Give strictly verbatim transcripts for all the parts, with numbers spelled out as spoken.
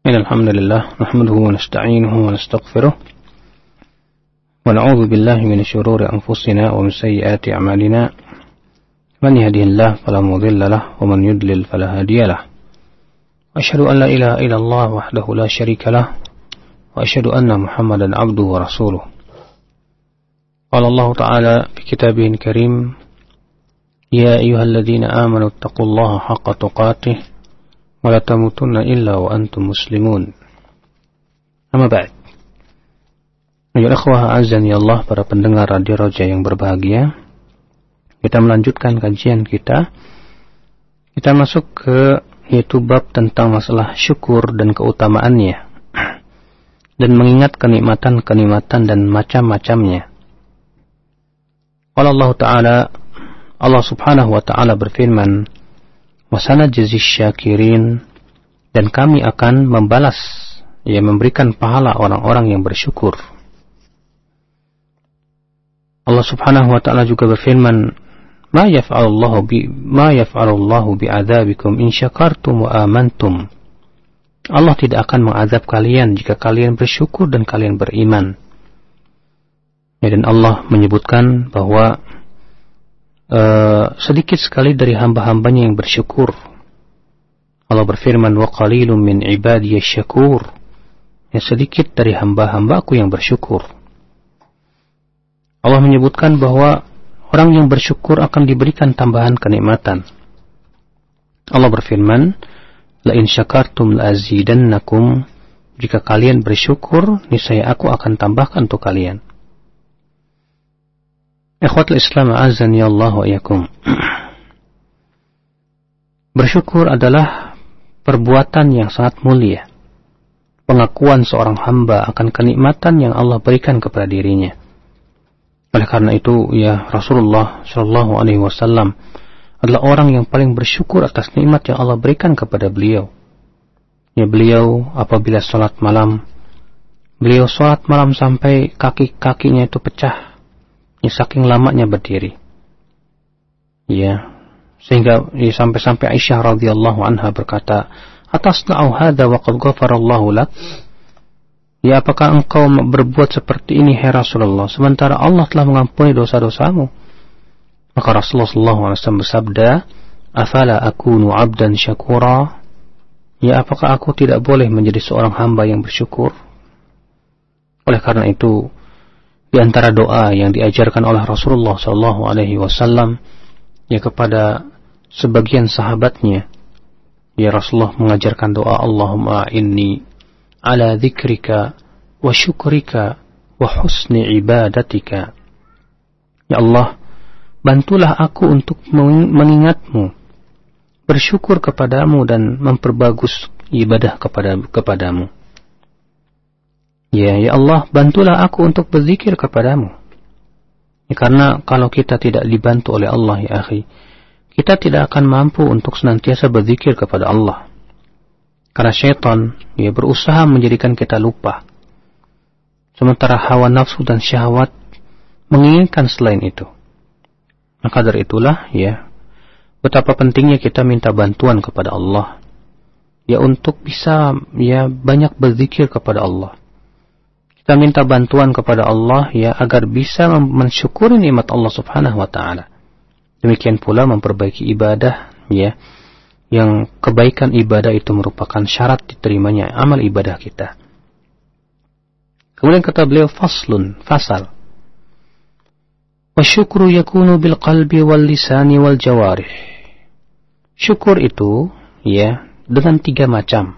إن الحمد لله نحمده ونستعينه ونستغفره ونعوذ بالله من شرور أنفسنا ومن سيئات أعمالنا من يهده الله فلا مضل له ومن يضلل فلا هادي له أشهد أن لا إله إلا الله وحده لا شريك له وأشهد أن محمدا عبده ورسوله قال الله تعالى في كتابه الكريم يا أيها الذين آمنوا اتقوا الله حق تقاته ولا تموتن إلا وأنتم مسلمون. Amma ba'd. Ya ikhwah azani Allah, para pendengar Radio Roja yang berbahagia. Kita melanjutkan kajian kita. Kita masuk ke yaitu bab tentang masalah syukur dan keutamaannya. Dan mengingat kenikmatan-kenikmatan dan macam-macamnya. Qala Allah Ta'ala, Allah Subhanahu wa Ta'ala berfirman, Wasana jazi syakirin, dan kami akan membalas, ya, memberikan pahala orang-orang yang bersyukur. Allah Subhanahu wa Ta'ala juga berfirman, Ma yaf'alullahu bi ma yaf'alullahu bi'adzabikum in syakartum wa amantum. Allah tidak akan mengazab kalian jika kalian bersyukur dan kalian beriman. Ya, dan Allah menyebutkan bahwa Uh, sedikit sekali dari hamba-hambanya yang bersyukur. Allah berfirman, wa qalilun min ibadiyasy syakur. Ya, sedikit dari hamba-hambaku yang bersyukur. Allah menyebutkan bahwa orang yang bersyukur akan diberikan tambahan kenikmatan. Allah berfirman, la in syakartum la azidannakum. Jika kalian bersyukur, niscaya aku akan tambahkan untuk kalian. Ikhwatul Islam azani Allah wa iyyakum. Bersyukur adalah perbuatan yang sangat mulia. Pengakuan seorang hamba akan kenikmatan yang Allah berikan kepada dirinya. Oleh karena itu, ya, Rasulullah Shallallahu Alaihi Wasallam adalah orang yang paling bersyukur atas nikmat yang Allah berikan kepada beliau. Ya, beliau apabila sholat malam, beliau sholat malam sampai kaki-kakinya itu pecah. Ya, saking lamanya berdiri. Ya, sehingga ya, sampai-sampai Aisyah radhiyallahu anha berkata, "Atasna'u hadza wa qad ghafarallahu lak?" Ya, apakah engkau berbuat seperti ini, hai Rasulullah, sementara Allah telah mengampuni dosa-dosamu? Maka Rasulullah sallallahu alaihi wasallam bersabda, "Afala akunu 'abdan syakura?" Ya, apakah aku tidak boleh menjadi seorang hamba yang bersyukur? Oleh karena itu, di antara doa yang diajarkan oleh Rasulullah sallallahu alaihi wasallam ya kepada sebagian sahabatnya, ya, Rasulullah mengajarkan doa, Allahumma inni ala dzikrika wa syukrika wa husni ibadatika. Ya Allah, bantulah aku untuk mengingatmu, bersyukur kepadamu dan memperbagus ibadah kepada kepadamu. Ya, ya Allah, bantulah aku untuk berzikir kepadamu. Ya, karena kalau kita tidak dibantu oleh Allah, ya akhi, kita tidak akan mampu untuk senantiasa berzikir kepada Allah. Karena syaitan, ya, berusaha menjadikan kita lupa. Sementara hawa nafsu dan syahwat menginginkan selain itu. Maka dari itulah, ya, betapa pentingnya kita minta bantuan kepada Allah. Ya, untuk bisa, ya, banyak berzikir kepada Allah. Kita minta bantuan kepada Allah, ya, agar bisa mensyukuri nikmat Allah Subhanahu wa Ta'ala. Demikian pula memperbaiki ibadah, ya, yang kebaikan ibadah itu merupakan syarat diterimanya amal ibadah kita. Kemudian kata beliau, faslun, fasal. Wasyukru yakunu bil qalbi wal lisani wal jawarih. Syukur itu, ya, dengan tiga macam.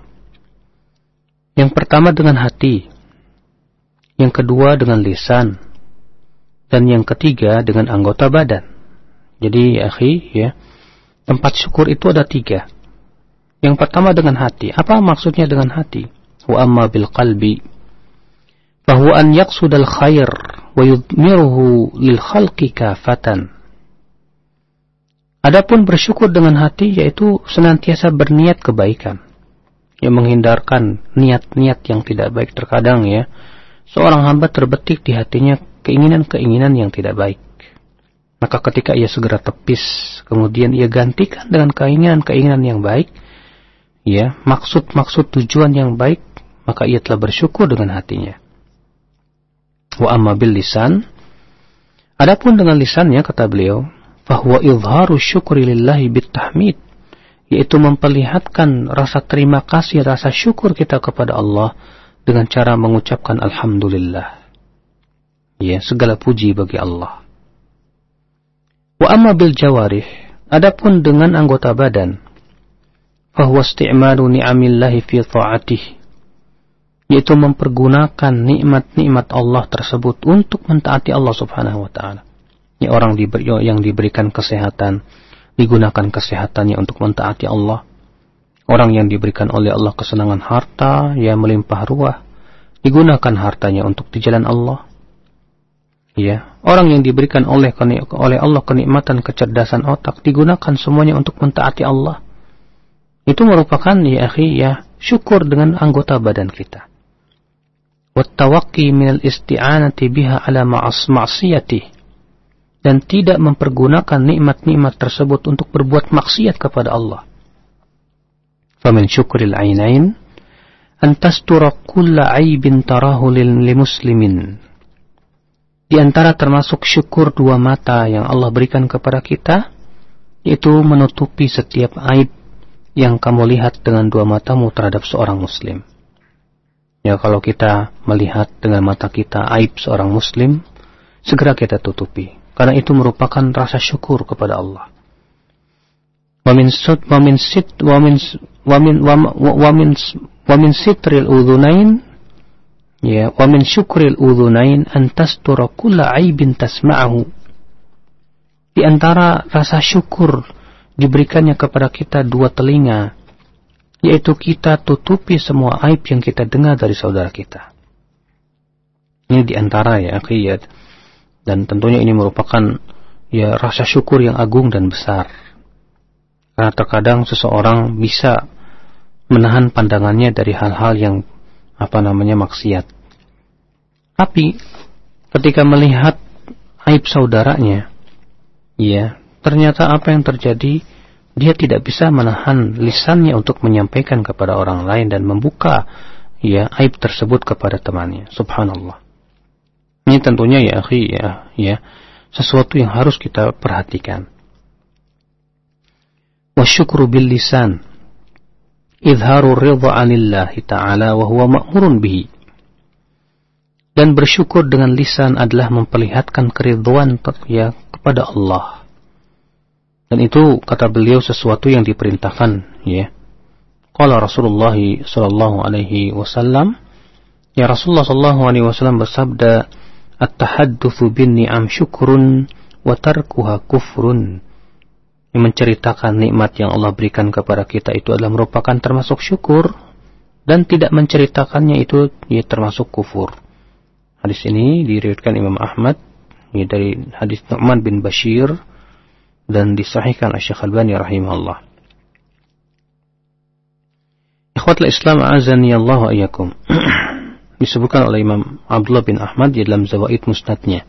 Yang pertama dengan hati. Yang kedua dengan lisan, dan yang ketiga dengan anggota badan. Jadi, ya akhi, ya, tempat syukur itu ada tiga. Yang pertama dengan hati. Apa maksudnya dengan hati? Wa amma bil qalbi, fahuwa an yaqsudal khair wa yudmiruhu lil khalqi kafatan. Adapun bersyukur dengan hati, yaitu senantiasa berniat kebaikan, yang menghindarkan niat-niat yang tidak baik. Terkadang, ya, seorang hamba terbetik di hatinya keinginan-keinginan yang tidak baik. Maka ketika ia segera tepis, kemudian ia gantikan dengan keinginan-keinginan yang baik, ya, maksud-maksud tujuan yang baik, maka ia telah bersyukur dengan hatinya. Wa amma bil lisan, adapun dengan lisannya, kata beliau, fahuwa izharu syukri lillahi bitahmid, yaitu memperlihatkan rasa terima kasih, rasa syukur kita kepada Allah dengan cara mengucapkan alhamdulillah. Ya, segala puji bagi Allah. Wa amma bil jawarih, adapun dengan anggota badan, fahuwa isti'malu ni'amillahi fi ta'atih, yaitu mempergunakan nikmat-nikmat Allah tersebut untuk mentaati Allah Subhanahu wa taala. Ya, orang diberi, yang diberikan kesehatan, digunakan kesehatannya untuk mentaati Allah. Orang yang diberikan oleh Allah kesenangan harta, ya melimpah ruah, digunakan hartanya untuk di jalan Allah. Ya, orang yang diberikan oleh oleh Allah kenikmatan kecerdasan otak, digunakan semuanya untuk mentaati Allah. Itu merupakan, ya akhi, ya syukur dengan anggota badan kita. Wattawaqi minal isti'anati biha ala ma'asiyatih, dan tidak mempergunakan nikmat-nikmat tersebut untuk berbuat maksiat kepada Allah. Famin syukril ainain an tastura kulla aibin tarahu lil muslimin. Di antara termasuk syukur dua mata yang Allah berikan kepada kita, yaitu menutupi setiap aib yang kamu lihat dengan dua matamu terhadap seorang muslim. Ya, kalau kita melihat dengan mata kita aib seorang muslim, segera kita tutupi, karena itu merupakan rasa syukur kepada Allah. Wa min sut wa min sit wa min wa min wa min wa min sitril udhunain, ya, wa min syukril udhunain an tastura kulla aibin tasma'ahu. Di antara rasa syukur diberikannya kepada kita dua telinga, yaitu kita tutupi semua aib yang kita dengar dari saudara kita. Ini di antara, ya akhi, ya, dan tentunya ini merupakan, ya, rasa syukur yang agung dan besar. Karena terkadang seseorang bisa menahan pandangannya dari hal-hal yang apa namanya maksiat. Tapi ketika melihat aib saudaranya, ya, ternyata apa yang terjadi, dia tidak bisa menahan lisannya untuk menyampaikan kepada orang lain dan membuka, ya, aib tersebut kepada temannya. Subhanallah. Ini tentunya, ya akhi, ya, ya, sesuatu yang harus kita perhatikan. Wa syukru bil lisan izharu ridha 'anillahi ta'ala wa huwa ma'murun bihi. Dan bersyukur dengan lisan adalah memperlihatkan keridhaan, ya, kepada Allah. Dan itu, kata beliau, sesuatu yang diperintahkan, ya. Qala Rasulullah sallallahu alaihi wasallam, ya, Rasulullah sallallahu alaihi wasallam bersabda, at-tahaddutsu bin ni'am syukrun wa tarkuha kufrun. Yang menceritakan nikmat yang Allah berikan kepada kita itu adalah merupakan termasuk syukur, dan tidak menceritakannya itu, ya, termasuk kufur. Hadis ini diriwayatkan Imam Ahmad, ya, dari hadis Nu'man bin Bashir, dan disahihkan oleh Syekh Albani rahimahullah. Ikhwatul Islam a'azani Allah wa iyyakum. Disebutkan oleh Imam Abdullah bin Ahmad di dalam Zawaid Musnadnya.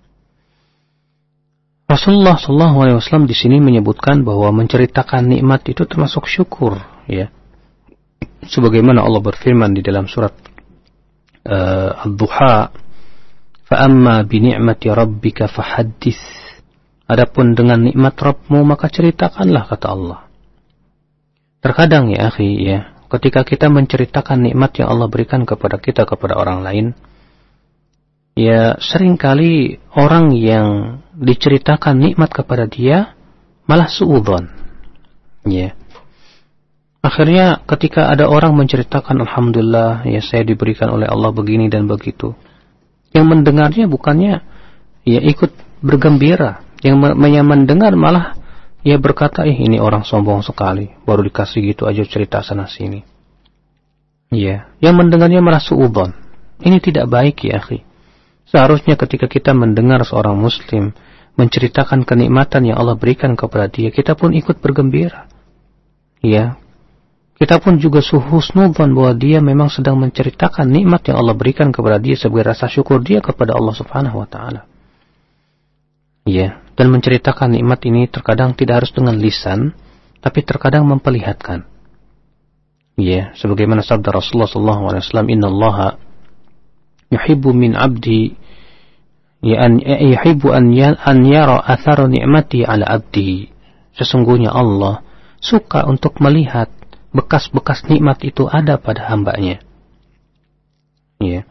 Rasulullah sallallahu alaihi wasallam di sini menyebutkan bahwa menceritakan nikmat itu termasuk syukur, ya. Sebagaimana Allah berfirman di dalam surat uh, Ad-Duha, fa amma bi ni'mati rabbika fahaddits. Adapun dengan nikmat Rabbmu maka ceritakanlah, kata Allah. Terkadang, ya akhi, ya, ketika kita menceritakan nikmat yang Allah berikan kepada kita kepada orang lain, ya, seringkali orang yang diceritakan nikmat kepada dia malah suudzon, ya. Akhirnya ketika ada orang menceritakan, alhamdulillah, ya, saya diberikan oleh Allah begini dan begitu, yang mendengarnya bukannya, ya, ikut bergembira, yang yang mendengar malah, ya, berkata, ih, ini orang sombong sekali, baru dikasih gitu aja cerita sana sini, ya. Yang mendengarnya malah suudzon. Ini tidak baik, ya akhi. Seharusnya ketika kita mendengar seorang muslim menceritakan kenikmatan yang Allah berikan kepada dia, kita pun ikut bergembira, ya. Kita pun juga husnudzon bahwa dia memang sedang menceritakan nikmat yang Allah berikan kepada dia sebagai rasa syukur dia kepada Allah Subhanahu wa taala. Ya, dan menceritakan nikmat ini terkadang tidak harus dengan lisan, tapi terkadang memperlihatkan. Ya, sebagaimana sabda Rasulullah sallallahu alaihi wasallam, "Innallaha yuhibbu min 'abdi ya an yuhibbu an an yara athara ni'mati 'ala 'abdihi." Sesungguhnya Allah suka untuk melihat bekas-bekas nikmat itu ada pada hambanya. Ya.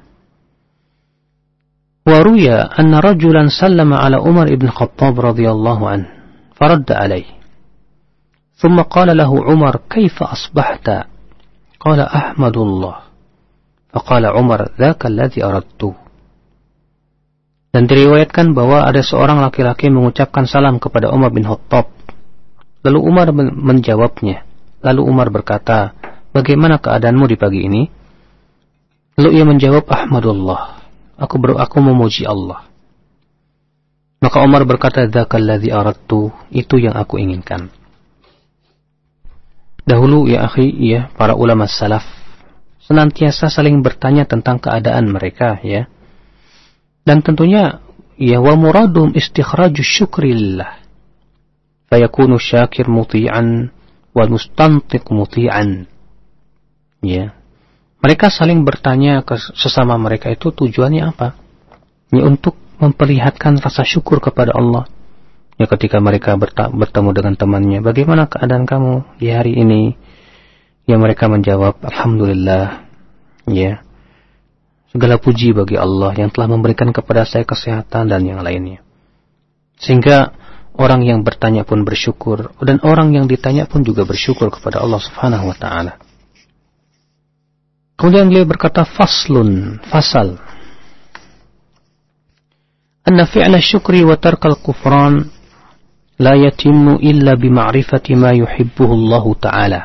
Wa ruya anna rajulan sallama 'ala Umar ibn Khattab radhiyallahu anhu, faradda 'alayhi. Thumma qala lahu Umar, "Kaifa asbahta?" Qala, "Ahmadullah." Faqala Umar, "Dzaka alladhi aradtu." Dan diriwayatkan bahwa ada seorang laki-laki mengucapkan salam kepada Umar bin Khattab. Lalu Umar menjawabnya. Lalu Umar berkata, "Bagaimana keadaanmu di pagi ini?" Lalu ia menjawab, "Ahmadullah. Aku ber, aku memuji Allah." Maka Umar berkata, "Dzakal ladzi aradtu." Itu yang aku inginkan. Dahulu ya akhi, ya para ulama salaf senantiasa saling bertanya tentang keadaan mereka, ya. Dan tentunya ya wa muradum istikhraju syukri lillah. Fayakunu syakir muti'an wal mustantiq muti'an. Ya. Mereka saling bertanya ke sesama mereka itu tujuannya apa? Ya, untuk memperlihatkan rasa syukur kepada Allah. Ya, ketika mereka bertemu dengan temannya, "Bagaimana keadaan kamu di hari ini?" Ya, mereka menjawab, "Alhamdulillah." Ya. Segala puji bagi Allah yang telah memberikan kepada saya kesehatan dan yang lainnya. Sehingga orang yang bertanya pun bersyukur, dan orang yang ditanya pun juga bersyukur kepada Allah Subhanahu wa taala. Kemudian beliau berkata, "Faslun, fasal. Anna fi'la syukri wa tarkal kufran la yatimmu illa bima'rifati ma yuhibbuhu Allah ta'ala.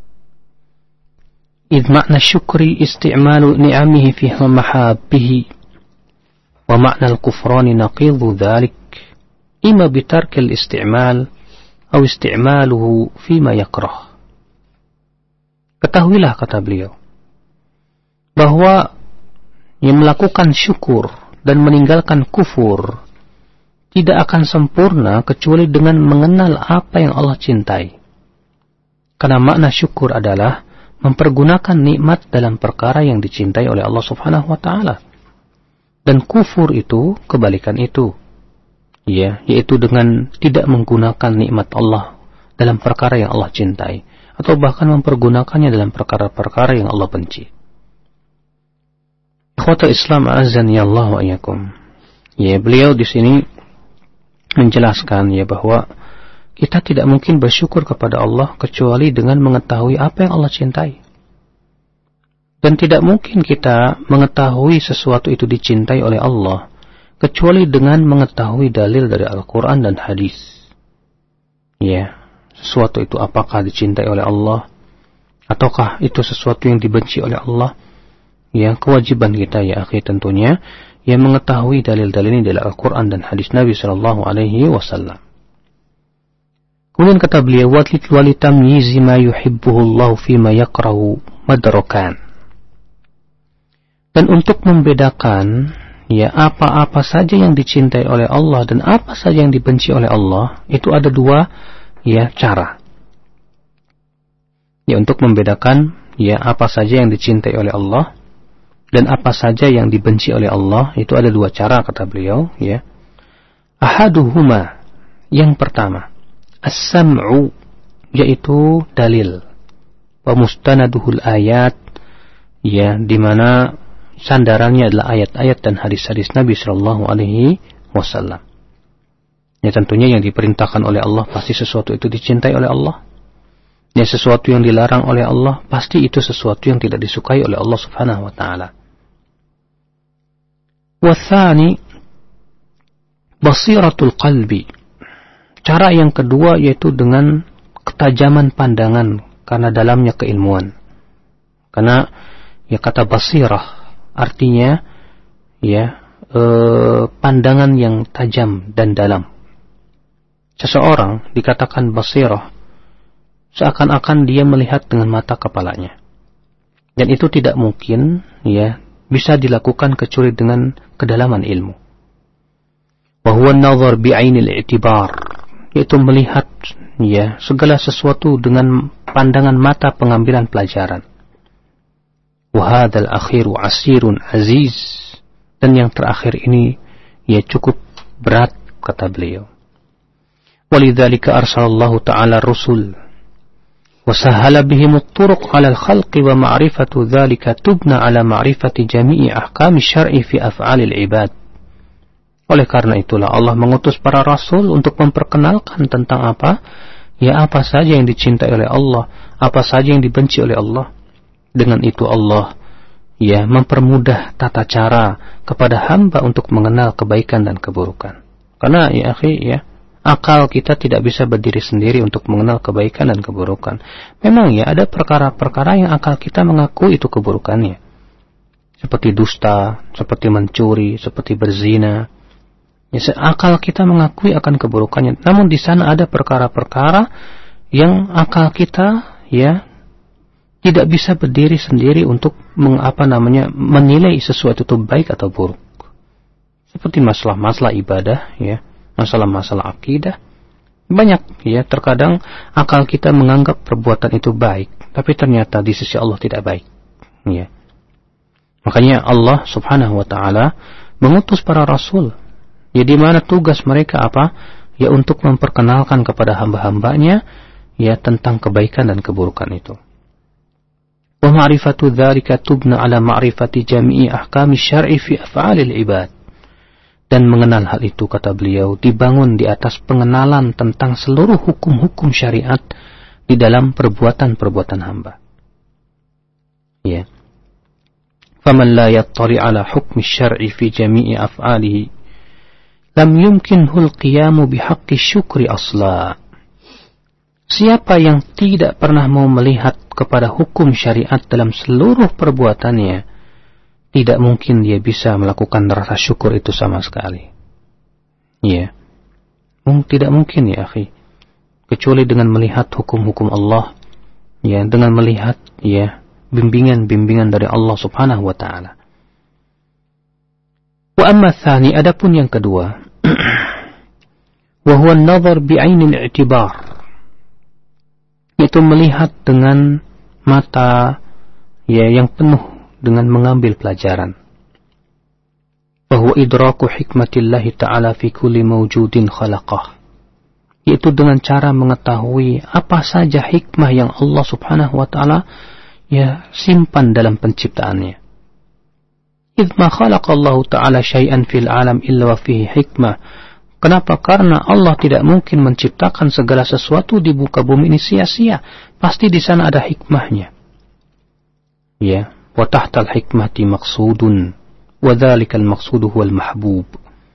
إذ معنى الشكر استعمال نعمه في محابه ومعنى الكفران نقيض ذلك إما بترك الاستعمال أو استعماله فيما يكره." Ketahuilah, kata beliau, bahwa yang melakukan syukur dan meninggalkan kufur tidak akan sempurna kecuali dengan mengenal apa yang Allah cintai. Karena makna syukur adalah mempergunakan nikmat dalam perkara yang dicintai oleh Allah Subhanahu wa taala. Dan kufur itu kebalikan itu. Ya, yaitu dengan tidak menggunakan nikmat Allah dalam perkara yang Allah cintai, atau bahkan mempergunakannya dalam perkara-perkara yang Allah benci. Ikhwatul Islam a'azzani Allah wa iyyakum. Ya, beliau di sini menjelaskan ya bahwa kita tidak mungkin bersyukur kepada Allah kecuali dengan mengetahui apa yang Allah cintai. Dan tidak mungkin kita mengetahui sesuatu itu dicintai oleh Allah kecuali dengan mengetahui dalil dari Al-Quran dan hadis. Ya, sesuatu itu apakah dicintai oleh Allah ataukah itu sesuatu yang dibenci oleh Allah? Ya, kewajiban kita ya akhi tentunya yang mengetahui dalil-dalil ini dari Al-Quran dan hadis Nabi sallallahu alaihi wasallam. Kemudian kata beliau, walitamyizi ma yuhibbuhu Allah fima yakrahu madrakan. Dan untuk membedakan ya apa-apa saja yang dicintai oleh Allah dan apa saja yang dibenci oleh Allah, itu ada dua ya cara. Ya, untuk membedakan ya apa saja yang dicintai oleh Allah dan apa saja yang dibenci oleh Allah, itu ada dua cara kata beliau, ya. Ahaduhuma, yang pertama, as-sam'u, yaitu dalil, wa mustanaduhul ayat, ya, di mana sandarannya adalah ayat-ayat dan hadis-hadis Nabi sallallahu alaihi wasallam. Ya, tentunya yang diperintahkan oleh Allah pasti sesuatu itu dicintai oleh Allah. Ya, sesuatu yang dilarang oleh Allah pasti itu sesuatu yang tidak disukai oleh Allah Subhanahu wa taala. Wathani basiratul qalbi. Cara yang kedua yaitu dengan ketajaman pandangan karena dalamnya keilmuan. Karena ya kata basirah artinya ya eh, pandangan yang tajam dan dalam. Seseorang dikatakan basirah seakan-akan dia melihat dengan mata kepalanya. Dan itu tidak mungkin ya bisa dilakukan kecuali dengan kedalaman ilmu. Wa huwa an-nazar bi'ainil i'tibar, yaitu melihat ya segala sesuatu dengan pandangan mata pengambilan pelajaran. wa hadzal akhiru asirun aziz, dan yang terakhir ini ya cukup berat, kata beliau. Walidzalika arsalallahu ta'ala rusul wa sahhala bihim at-turuq 'ala al-khalqi wa ma'rifatu dzalika tubna 'ala ma'rifati jami'i ahkami syar'i fi af'alil ibad. Oleh karena itulah Allah mengutus para rasul untuk memperkenalkan tentang apa? Ya apa saja yang dicintai oleh Allah, apa saja yang dibenci oleh Allah. Dengan itu Allah ya mempermudah tata cara kepada hamba untuk mengenal kebaikan dan keburukan. Karena ya akhi ya, akal kita tidak bisa berdiri sendiri untuk mengenal kebaikan dan keburukan. Memang ya ada perkara-perkara yang akal kita mengakui itu keburukannya. Seperti dusta, seperti mencuri, seperti berzina. Ya, akal kita mengakui akan keburukannya. Namun di sana ada perkara-perkara yang akal kita ya tidak bisa berdiri sendiri untuk mengapa namanya menilai sesuatu itu baik atau buruk. Seperti masalah-masalah ibadah ya, masalah-masalah akidah. Banyak ya, terkadang akal kita menganggap perbuatan itu baik, tapi ternyata di sisi Allah tidak baik. Ya. Makanya Allah Subhanahu wa taala mengutus para rasul. Ya, di mana tugas mereka apa? Ya, untuk memperkenalkan kepada hamba-hambanya ya tentang kebaikan dan keburukan itu. Wa ma'rifatu dzalika tubna 'ala ma'rifati jami'i ahkami syar'i fi af'alil ibad. Dan mengenal hal itu, kata beliau, dibangun di atas pengenalan tentang seluruh hukum-hukum syariat di dalam perbuatan-perbuatan hamba. Ya. Faman la yattali 'ala hukmi syar'i fi jami'i af'alihi lam yumkinhul qiyamu bihaqqi syukri asla. Siapa yang tidak pernah mau melihat kepada hukum syariat dalam seluruh perbuatannya, tidak mungkin dia bisa melakukan rasa syukur itu sama sekali. Ya, tidak mungkin ya akhi, kecuali dengan melihat hukum-hukum Allah, ya, dengan melihat ya bimbingan-bimbingan dari Allah Subhanahu wa taala. Wa amma tsani, adapun yang kedua, wa huwa an-nazar bi'ainil i'tibar, yaitu melihat dengan mata ya yang penuh dengan mengambil pelajaran. Wa huwa idraku hikmatillahi ta'ala fi kulli mawjudin khalaqah, yaitu dengan cara mengetahui apa saja hikmah yang Allah Subhanahu wa taala ya simpan dalam penciptaannya. إذ ما خلق الله تعالى شيئا في العالم إلا وفيه حكمة. Kenapa? Karena Allah tidak mungkin menciptakan segala sesuatu di muka bumi ini sia-sia. Pasti di sana ada hikmahnya. Ya, wa tahtal hikmati maqsudun wa dzalikal maqsudu huwal mahbub.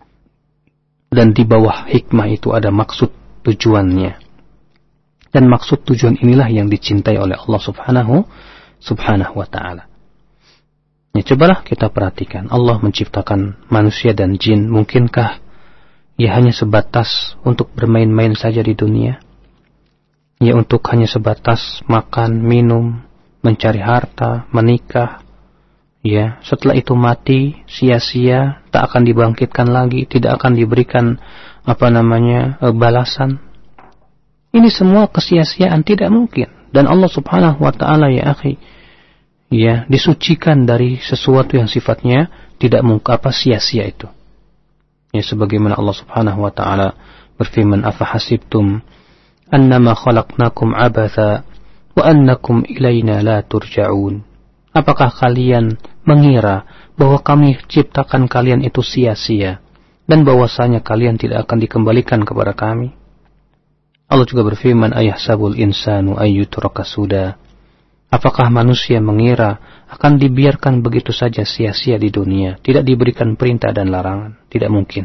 Dan di bawah hikmah itu ada maksud tujuannya. Dan maksud tujuan inilah yang dicintai oleh Allah Subhanahu Subhanahu wa taala. Ya, cobalah kita perhatikan, Allah menciptakan manusia dan jin, mungkinkah ya hanya sebatas untuk bermain-main saja di dunia? Ya, untuk hanya sebatas makan, minum, mencari harta, menikah, ya, setelah itu mati, sia-sia, tak akan dibangkitkan lagi, tidak akan diberikan apa namanya e, balasan. Ini semua kesia-siaan, tidak mungkin. Dan Allah Subhanahu wa taala ya akhi, ya, disucikan dari sesuatu yang sifatnya tidak mungkin apa sia-sia itu. Ya, sebagaimana Allah Subhanahu wa taala berfirman, afahasibtum annama khalaqnakum abatha wa annakum ilaina la turja'un. Apakah kalian mengira bahwa kami ciptakan kalian itu sia-sia dan bahwasanya kalian tidak akan dikembalikan kepada kami? Allah juga berfirman, ayahsabul insanu ayyutraka suda. Apakah manusia mengira akan dibiarkan begitu saja sia-sia di dunia, tidak diberikan perintah dan larangan? Tidak mungkin.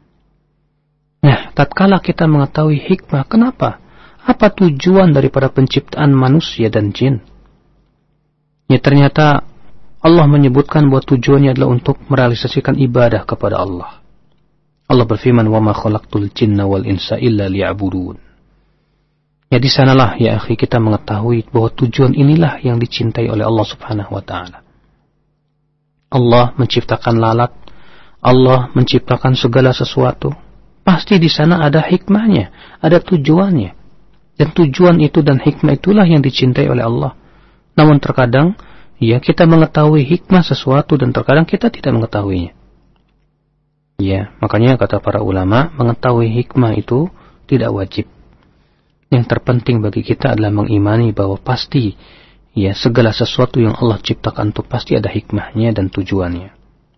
Nah, tatkala kita mengetahui hikmah, kenapa? Apa tujuan daripada penciptaan manusia dan jin? Ya, ternyata Allah menyebutkan bahwa tujuannya adalah untuk merealisasikan ibadah kepada Allah. Allah berfirman, wa ma khalaqtul jinna wal insa illa liya'budun. Ya, di sanalah ya akhi kita mengetahui bahwa tujuan inilah yang dicintai oleh Allah Subhanahu wa taala. Allah menciptakan lalat, Allah menciptakan segala sesuatu. Pasti di sana ada hikmahnya, ada tujuannya. Dan tujuan itu dan hikmah itulah yang dicintai oleh Allah. Namun terkadang Ya, kita mengetahui hikmah sesuatu dan terkadang kita tidak mengetahuinya. Ya, makanya kata para ulama, mengetahui hikmah itu tidak wajib. Yang terpenting bagi kita adalah mengimani bahwa pasti, ya, segala sesuatu yang Allah ciptakan itu pasti ada hikmahnya dan tujuannya.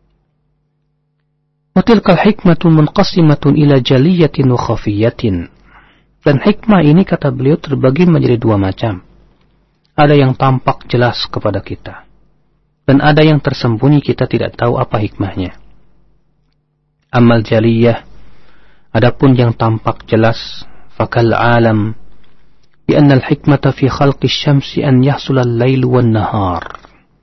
Wa tilkal hikmatu munqasimatun ila jaliyatin wa khafiyatin. Dan hikmah ini kata beliau terbagi menjadi dua macam. Ada yang tampak jelas kepada kita, dan ada yang tersembunyi kita tidak tahu apa hikmahnya. Amal jaliyah, adapun yang tampak jelas, fakal alam, bi anna al-hikmata fi khalqi syamsi an yahsul al-lail wan nahar.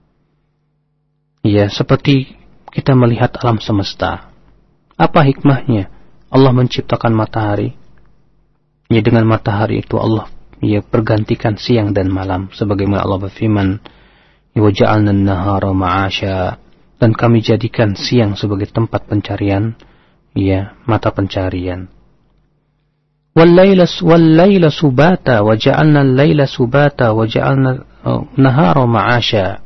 Ya, seperti kita melihat alam semesta. Apa hikmahnya? Allah menciptakan matahari. Ya, dengan matahari itu Allah ya pergantikan siang dan malam, sebagaimana Allah berfirman, wa ja'alna an-nahara ma'asha, dan kami jadikan siang sebagai tempat pencarian, ya, mata pencarian. Wal laila wal laila subata wa ja'alna al-laila subata wa ja'alna an-nahara ma'asha.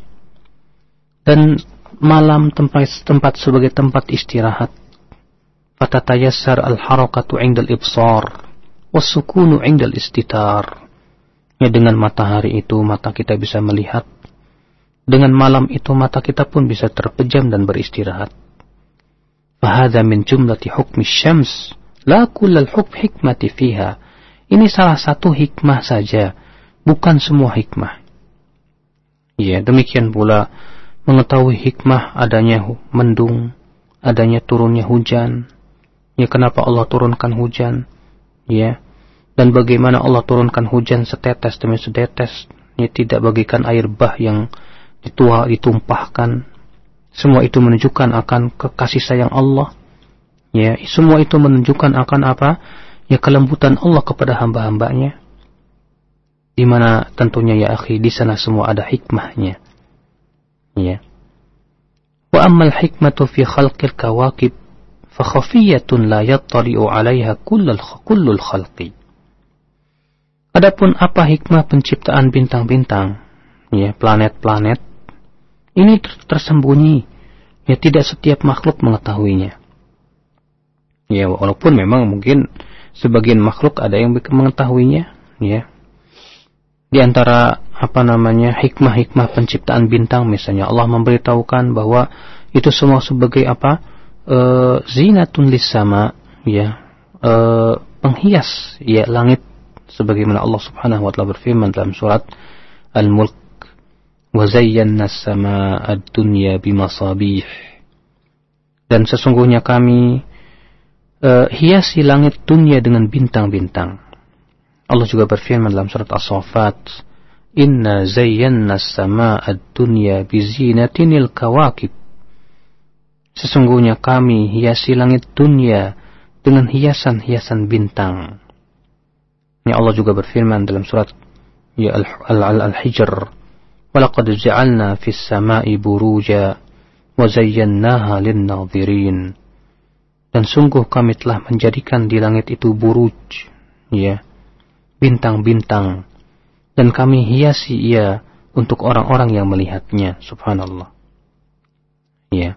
Dan malam tempat tempat sebagai tempat istirahat. Fatatayassar al-harakatu 'inda al-ibsar was-sukunu 'inda al-istitar. Ya, dengan matahari itu mata kita bisa melihat. Dengan malam itu mata kita pun bisa terpejam dan beristirahat. Fahadha min jumlati hukmi syams, la kullal hukm hikmati fiha. Ini salah satu hikmah saja, bukan semua hikmah. Ya, demikian pula mengetahui hikmah adanya mendung, adanya turunnya hujan. Ya, kenapa Allah turunkan hujan? Ya, dan bagaimana Allah turunkan hujan setetes demi setetes, ya, tidak bagikan air bah yang ditua, ditumpahkan. Semua itu menunjukkan akan kasih sayang Allah. Ya, semua itu menunjukkan akan apa? Ya, kelembutan Allah kepada hamba-hambanya. Di mana tentunya ya akhi, di sana semua ada hikmahnya. Ya. Wa ammal hikmatu fi khalqil kawakib fa khafiyatun la yattali'u 'alaiha kullul kullul khalqi. Adapun apa hikmah penciptaan bintang-bintang, ya, planet-planet, ini tersembunyi, ya, tidak setiap makhluk mengetahuinya. Ya, walaupun memang mungkin sebagian makhluk ada yang mengetahuinya, ya. Di antara apa namanya hikmah-hikmah penciptaan bintang, misalnya Allah memberitahukan bahwa itu semua sebagai apa? E, zinatun lis-sama, ya, e, penghias, ya, langit. Sebagaimana Allah Subhanahu wa taala berfirman dalam surat Al-Mulk, wa zayyana as-samaa'a ad-dunya bimasabih. Dan sesungguhnya kami uh, hiasi langit dunia dengan bintang-bintang. Allah juga berfirman dalam surat As-Saffat, inna zayyana as-samaa'a ad-dunya bizinatinil kawakib. Sesungguhnya kami hiasi langit dunia dengan hiasan-hiasan bintang. Ya, Allah juga berfirman dalam surat ya Al-Hijr, walaqad ja'alna fis samaa'i buruja wa zayyannaha lin-nadhirin. Dan sungguh kami telah menjadikan di langit itu buruj, ya, bintang-bintang, dan kami hiasi ia untuk orang-orang yang melihatnya. Subhanallah. Ya.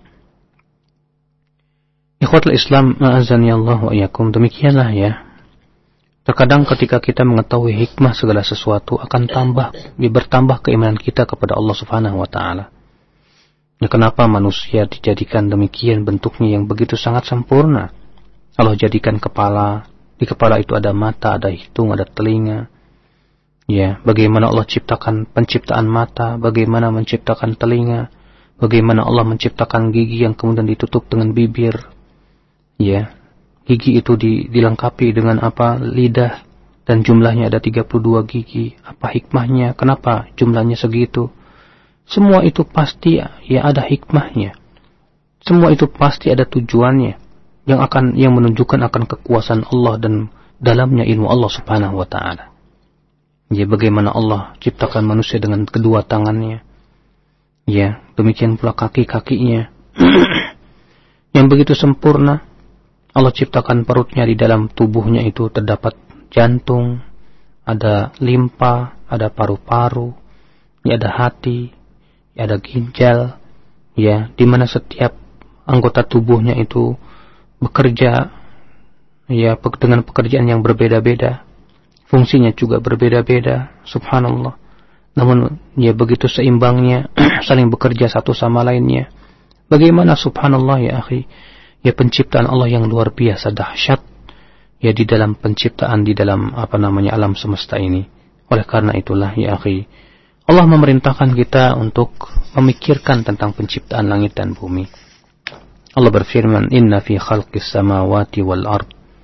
Ikhwatul Islam, a'azani Allah wa iyyakum. Demikianlah ya. Terkadang ketika kita mengetahui hikmah segala sesuatu akan tambah, bertambah keimanan kita kepada Allah Subhanahu wa taala. Ya, kenapa manusia dijadikan demikian bentuknya yang begitu sangat sempurna? Allah jadikan kepala, di kepala itu ada mata, ada hidung, ada telinga. Ya, bagaimana Allah ciptakan penciptaan mata, bagaimana menciptakan telinga, bagaimana Allah menciptakan gigi yang kemudian ditutup dengan bibir. Ya. Gigi itu dilengkapi dengan apa? Lidah, dan jumlahnya ada tiga puluh dua gigi. Apa hikmahnya? Kenapa jumlahnya segitu? Semua itu pasti ya ada hikmahnya. Semua itu pasti ada tujuannya yang akan yang menunjukkan akan kekuasaan Allah dan dalamnya ilmu Allah Subhanahu wa taala. Ya, bagaimana Allah ciptakan manusia dengan kedua tangannya. Ya, demikian pula kaki-kakinya yang begitu sempurna. Allah ciptakan perutnya, di dalam tubuhnya itu terdapat jantung, ada limpa, ada paru-paru, ya, ada hati, ada ginjal, ya, di mana setiap anggota tubuhnya itu bekerja, ya, dengan pekerjaan yang berbeda-beda, fungsinya juga berbeda-beda, subhanallah. Namun, ya, begitu seimbangnya, saling bekerja satu sama lainnya. Bagaimana subhanallah ya akhi, ya, penciptaan Allah yang luar biasa dahsyat, ya, di dalam penciptaan, di dalam apa namanya alam semesta ini. Oleh karena itulah ya akhi, Allah memerintahkan kita untuk memikirkan tentang penciptaan langit dan bumi. Allah berfirman, "Inna fi khalqis samawati wal ard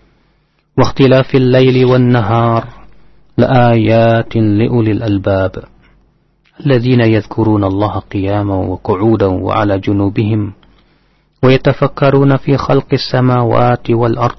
wa ikhtilafil laili wan nahar laayatin liulil albab alladzina yadhkuruna Allah qiyaman wa qu'udan wa 'ala junubihim wa yatafakkaruna fi khalqis samawati wal ard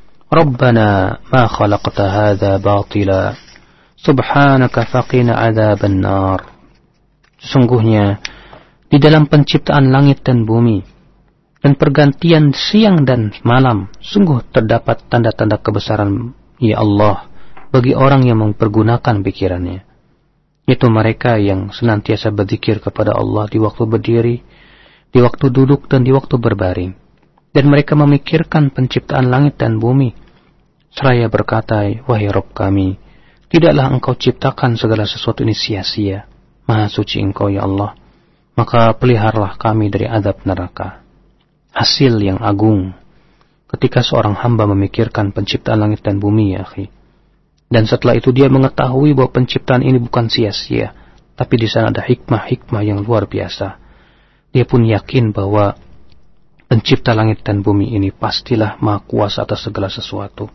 Rabbana ma khalaqta hadza batila subhanaka faqina 'adzaban nar." Sesungguhnya di dalam penciptaan langit dan bumi dan pergantian siang dan malam, sungguh terdapat tanda-tanda kebesaran ya Allah bagi orang yang mempergunakan pikirannya. Itu mereka yang senantiasa berzikir kepada Allah di waktu berdiri, di waktu duduk, dan di waktu berbaring. Dan mereka memikirkan penciptaan langit dan bumi, seraya berkata, "Wahai Rabb kami, tidaklah Engkau ciptakan segala sesuatu ini sia-sia. Maha suci Engkau ya Allah. Maka peliharalah kami dari azab neraka." Hasil yang agung ketika seorang hamba memikirkan penciptaan langit dan bumi ya akhi. Dan setelah itu dia mengetahui bahwa penciptaan ini bukan sia-sia, tapi di sana ada hikmah-hikmah yang luar biasa. Dia pun yakin bahwa pencipta langit dan bumi ini pastilah maha kuasa atas segala sesuatu.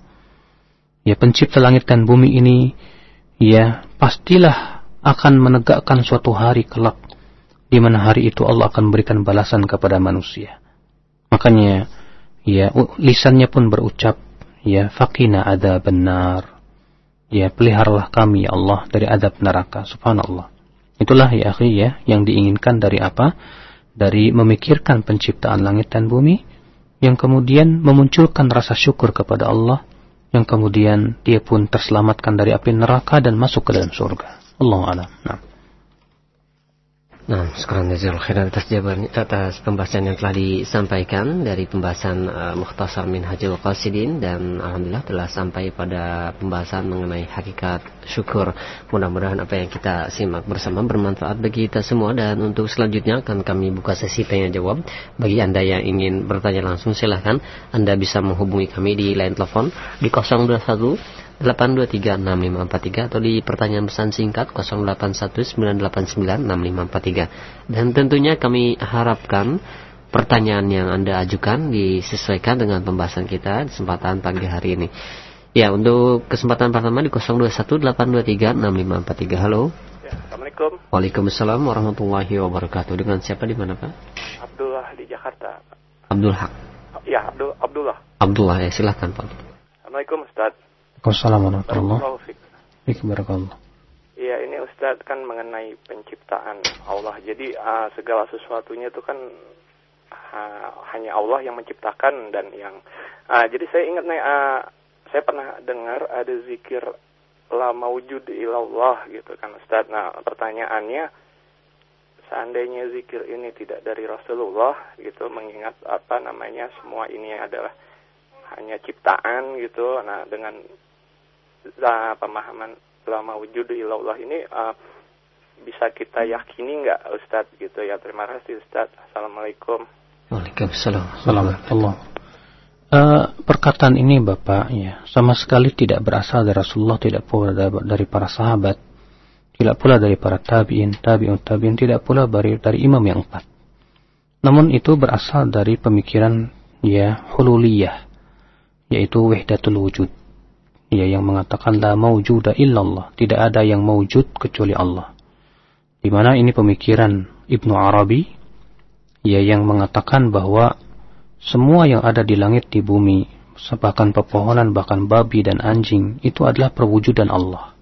Ya, pencipta langit dan bumi ini ya pastilah akan menegakkan suatu hari kelak, di mana hari itu Allah akan memberikan balasan kepada manusia. Makanya ya lisannya pun berucap, ya, faqina adzaban nar, ya, peliharalah kami ya Allah dari azab neraka. Subhanallah. Itulah ya akhi ya yang diinginkan dari apa? Dari memikirkan penciptaan langit dan bumi, yang kemudian memunculkan rasa syukur kepada Allah, yang kemudian dia pun terselamatkan dari api neraka dan masuk ke dalam surga. Allahu a'lam. Nah. Nah, sekarang jazakallahu khairan atas jawaban, atas pembahasan yang telah disampaikan dari pembahasan uh, Mukhtasar Minhajul Qasidin, dan alhamdulillah telah sampai pada pembahasan mengenai hakikat syukur. Mudah-mudahan apa yang kita simak bersama bermanfaat bagi kita semua, dan untuk selanjutnya akan kami buka sesi tanya jawab. Bagi Anda yang ingin bertanya langsung, silahkan Anda bisa menghubungi kami di line telepon di nol dua satu delapan dua tiga enam lima empat tiga atau di pertanyaan pesan singkat nol delapan satu sembilan delapan sembilan enam lima empat tiga. Dan tentunya kami harapkan pertanyaan yang Anda ajukan disesuaikan dengan pembahasan kita di kesempatan pagi hari ini. Ya, untuk kesempatan pertama di nol dua satu delapan dua tiga enam lima empat tiga. Halo. Ya, Assalamualaikum. Waalaikumsalam warahmatullahi wabarakatuh. Dengan siapa, di mana Pak? Abdullah di Jakarta. Abdul Haq. Ya, Abdul Abdullah. Abdullah, ya, silahkan Pak. Assalamualaikum Ustaz. Wassalamualaikum warahmatullahi wabarakatuh. Iya, ini Ustaz kan mengenai penciptaan Allah. Jadi uh, segala sesuatunya itu kan uh, hanya Allah yang menciptakan, dan yang uh, jadi saya ingat nih, uh, saya pernah dengar ada zikir la maujud ilallah gitu kan Ustaz. Nah, pertanyaannya, seandainya zikir ini tidak dari Rasulullah gitu, mengingat apa namanya semua ini adalah hanya ciptaan gitu. Nah, dengan uh, pemahaman lama wujud ilallah ini uh, bisa kita yakini nggak Ustadz gitu ya. Terima kasih Ustadz. Assalamualaikum. Waalaikumsalam. Assalamualaikum. Uh, perkataan ini Bapak ya sama sekali tidak berasal dari Rasulullah, tidak pula dari para sahabat, tidak pula dari para tabi'in, tabi'un tabi'in, tidak pula dari, dari imam yang empat. Namun itu berasal dari pemikiran ya hululiyah, yaitu wahdatul wujud. Ya, yang mengatakan la maujuda illallah, tidak ada yang maujud kecuali Allah. Di mana ini pemikiran Ibnu Arabi, ya, yang mengatakan bahwa semua yang ada di langit, di bumi, bahkan pepohonan, bahkan babi dan anjing, itu adalah perwujudan Allah.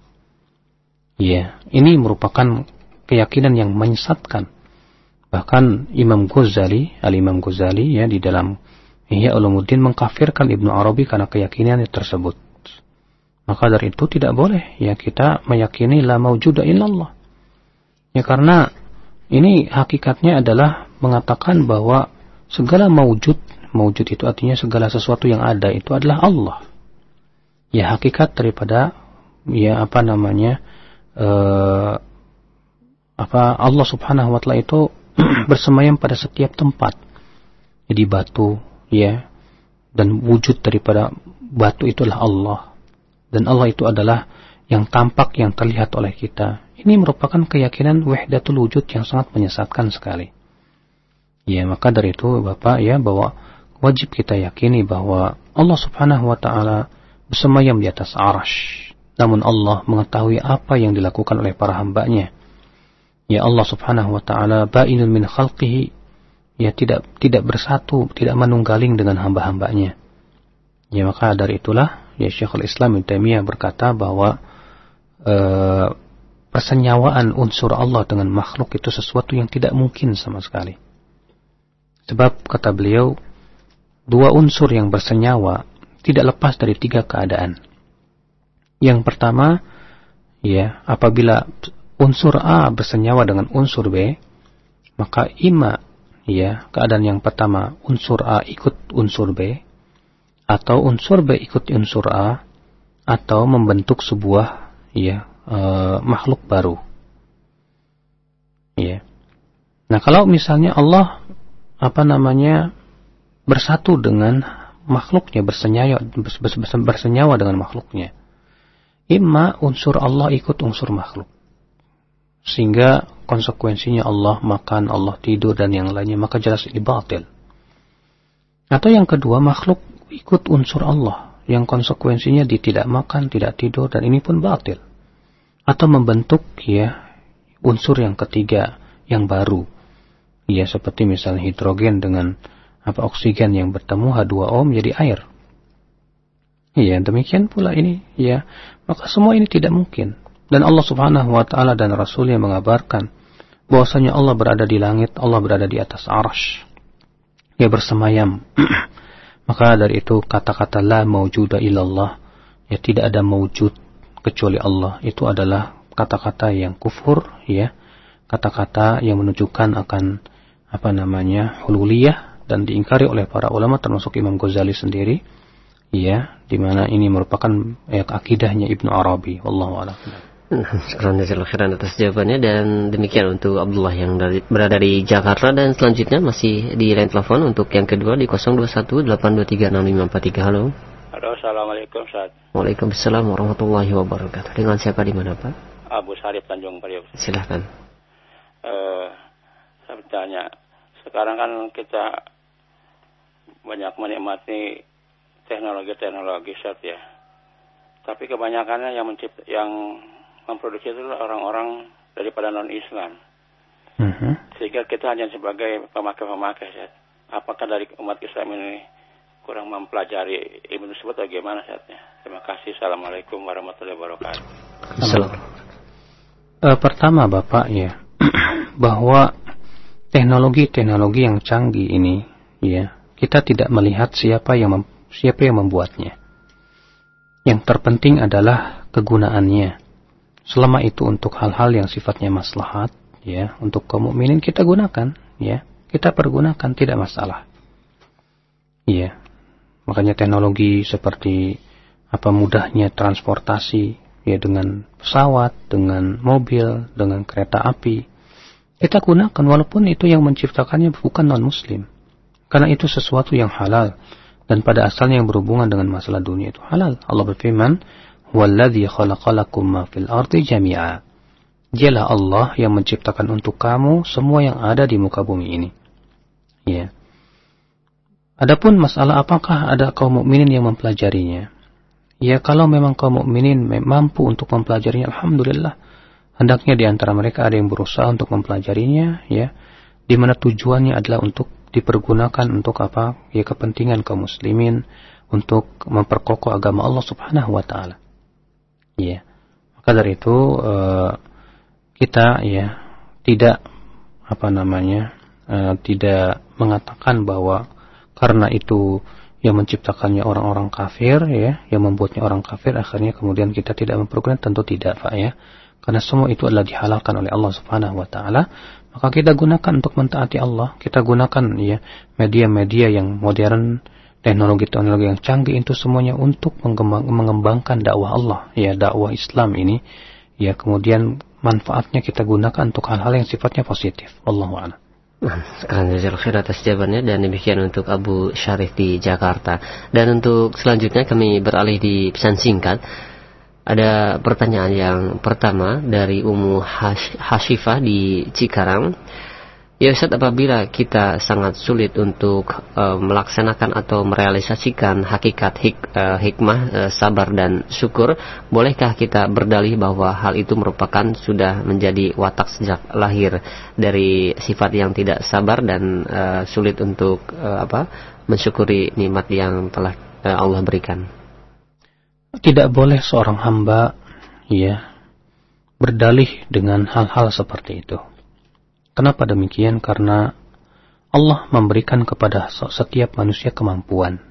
Ya, ini merupakan keyakinan yang menyesatkan. Bahkan Imam Ghazali, Al-Imam Ghazali ya di dalam Ihya Ulumuddin mengkafirkan Ibnu Arabi karena keyakinan tersebut. Maka dari itu tidak boleh ya kita meyakini la maujuda illallah. Ya, karena ini hakikatnya adalah mengatakan bahwa segala maujud, maujud itu artinya segala sesuatu yang ada itu adalah Allah. Ya, hakikat daripada ya apa namanya uh, apa Allah Subhanahu wa taala itu bersemayam pada setiap tempat. Jadi batu, ya, dan wujud daripada batu itulah Allah. Dan Allah itu adalah yang tampak, yang terlihat oleh kita. Ini merupakan keyakinan wahdatul wujud yang sangat menyesatkan sekali. Ya, maka dari itu Bapak ya, bahwa wajib kita yakini bahwa Allah Subhanahu wa taala bersemayam di atas arsy. Namun Allah mengetahui apa yang dilakukan oleh para hamba-Nya. Ya, Allah Subhanahu wa taala ba'inun min khalqihi, ya tidak tidak bersatu, tidak menunggaling dengan hamba-hambanya. Ya, maka dari itulah ya Syekhul Islam Ibnu Taimiyah berkata bahwa e, persenyawaan unsur Allah dengan makhluk itu sesuatu yang tidak mungkin sama sekali. Sebab kata beliau, dua unsur yang bersenyawa tidak lepas dari tiga keadaan. Yang pertama, ya, apabila unsur A bersenyawa dengan unsur B, maka ima, ya, keadaan yang pertama unsur A ikut unsur B, atau unsur B ikut unsur A, atau membentuk sebuah ya e, makhluk baru. Ya. Nah, kalau misalnya Allah apa namanya bersatu dengan makhluknya, bersenyawa bersenyawa dengan makhluknya, imma unsur Allah ikut unsur makhluk, sehingga konsekuensinya Allah makan, Allah tidur dan yang lainnya, maka jelas ini batil. Atau yang kedua, makhluk ikut unsur Allah, yang konsekuensinya dia tidak makan, tidak tidur, dan ini pun batil. Atau membentuk ya unsur yang ketiga yang baru, ya seperti misalnya hidrogen dengan apa oksigen yang bertemu H dua O menjadi air. Ya, demikian pula ini, ya, maka semua ini tidak mungkin. Dan Allah Subhanahu wa taala dan Rasulnya mengabarkan bahwasanya Allah berada di langit, Allah berada di atas arsy. Dia bersemayam. Maka dari itu kata-kata la maujuda illallah, ya tidak ada maujud kecuali Allah, itu adalah kata-kata yang kufur, ya, kata-kata yang menunjukkan akan apa namanya hululiyah, dan diingkari oleh para ulama termasuk Imam Ghazali sendiri, ya, di mana ini merupakan ya, akidahnya Ibnu Arabi. Wallahu a'lam. Sekarang jazakallahu khairan atas jawabannya, dan demikian untuk Abdullah yang dari, berada di Jakarta. Dan selanjutnya masih di line telepon untuk yang kedua di nol dua satu delapan dua tiga enam lima empat tiga. Halo. Halo, assalamualaikum Ustaz. Waalaikumsalam warahmatullahi wabarakatuh. Dengan siapa di mana Pak? Abu Sarif Tanjung Priok. Silahkan. Uh, saya bertanya, sekarang kan kita banyak menikmati teknologi-teknologi Ustaz ya. Tapi kebanyakannya yang mencipt, yang memproduksi itu orang-orang daripada non-Islam. Uh-huh. Sehingga kita hanya sebagai pemakai-pemakai Ustaz. Apakah dari umat Islam ini kurang mempelajari ilmu tersebut atau gimana Ustaznya? Terima kasih. Assalamualaikum warahmatullahi wabarakatuh. Assalamualaikum. Uh, pertama Bapak ya, bahwa teknologi-teknologi yang canggih ini, ya, kita tidak melihat siapa yang mem- siapa yang membuatnya. Yang terpenting adalah kegunaannya. Selama itu untuk hal-hal yang sifatnya maslahat, ya, untuk kaum mukminin kita gunakan, ya, kita pergunakan, tidak masalah. Iya. Makanya teknologi seperti apa mudahnya transportasi, ya, dengan pesawat, dengan mobil, dengan kereta api, kita gunakan walaupun itu yang menciptakannya bukan non-muslim. Karena itu sesuatu yang halal, dan pada asalnya yang berhubungan dengan masalah dunia itu halal. Allah berfirman, "Walladzi khalaqalakum ma fil ardi jami'a." Dialah Allah yang menciptakan untuk kamu semua yang ada di muka bumi ini. Ya. Adapun masalah apakah ada kaum mukminin yang mempelajarinya? Ya, kalau memang kaum mukminin mampu untuk mempelajarinya, alhamdulillah. Hendaknya di antara mereka ada yang berusaha untuk mempelajarinya, ya, di mana tujuannya adalah untuk dipergunakan untuk apa? Ya, kepentingan kaum muslimin, untuk memperkokoh agama Allah Subhanahu wa taala. Ya. Maka dari itu uh, kita ya tidak apa namanya? Uh, tidak mengatakan bahwa karena itu yang menciptakannya orang-orang kafir, ya, yang membuatnya orang kafir, akhirnya kemudian kita tidak mempergunakan. Tentu tidak, Pak, ya. Karena semua itu adalah dihalalkan oleh Allah Subhanahu wa taala. Maka kita gunakan untuk mentaati Allah. Kita gunakan ya media-media yang modern, teknologi-teknologi yang canggih itu semuanya untuk mengembang, mengembangkan dakwah Allah, ya dakwah Islam ini. Ya kemudian manfaatnya kita gunakan untuk hal-hal yang sifatnya positif. Wallahu a'lam. Sekarang jazakallahu khair atas jawabannya, dan demikian untuk Abu Syarif di Jakarta. Dan untuk selanjutnya kami beralih di pesan singkat. Ada pertanyaan yang pertama dari Ummu Hashifah di Cikarang. Ya Ustaz, apabila kita sangat sulit untuk uh, melaksanakan atau merealisasikan hakikat hik, uh, hikmah, uh, sabar dan syukur, bolehkah kita berdalih bahwa hal itu merupakan sudah menjadi watak sejak lahir dari sifat yang tidak sabar dan uh, sulit untuk uh, apa mensyukuri nikmat yang telah uh, Allah berikan? Tidak boleh seorang hamba ya berdalih dengan hal-hal seperti itu. Kenapa demikian? Karena Allah memberikan kepada setiap manusia kemampuan.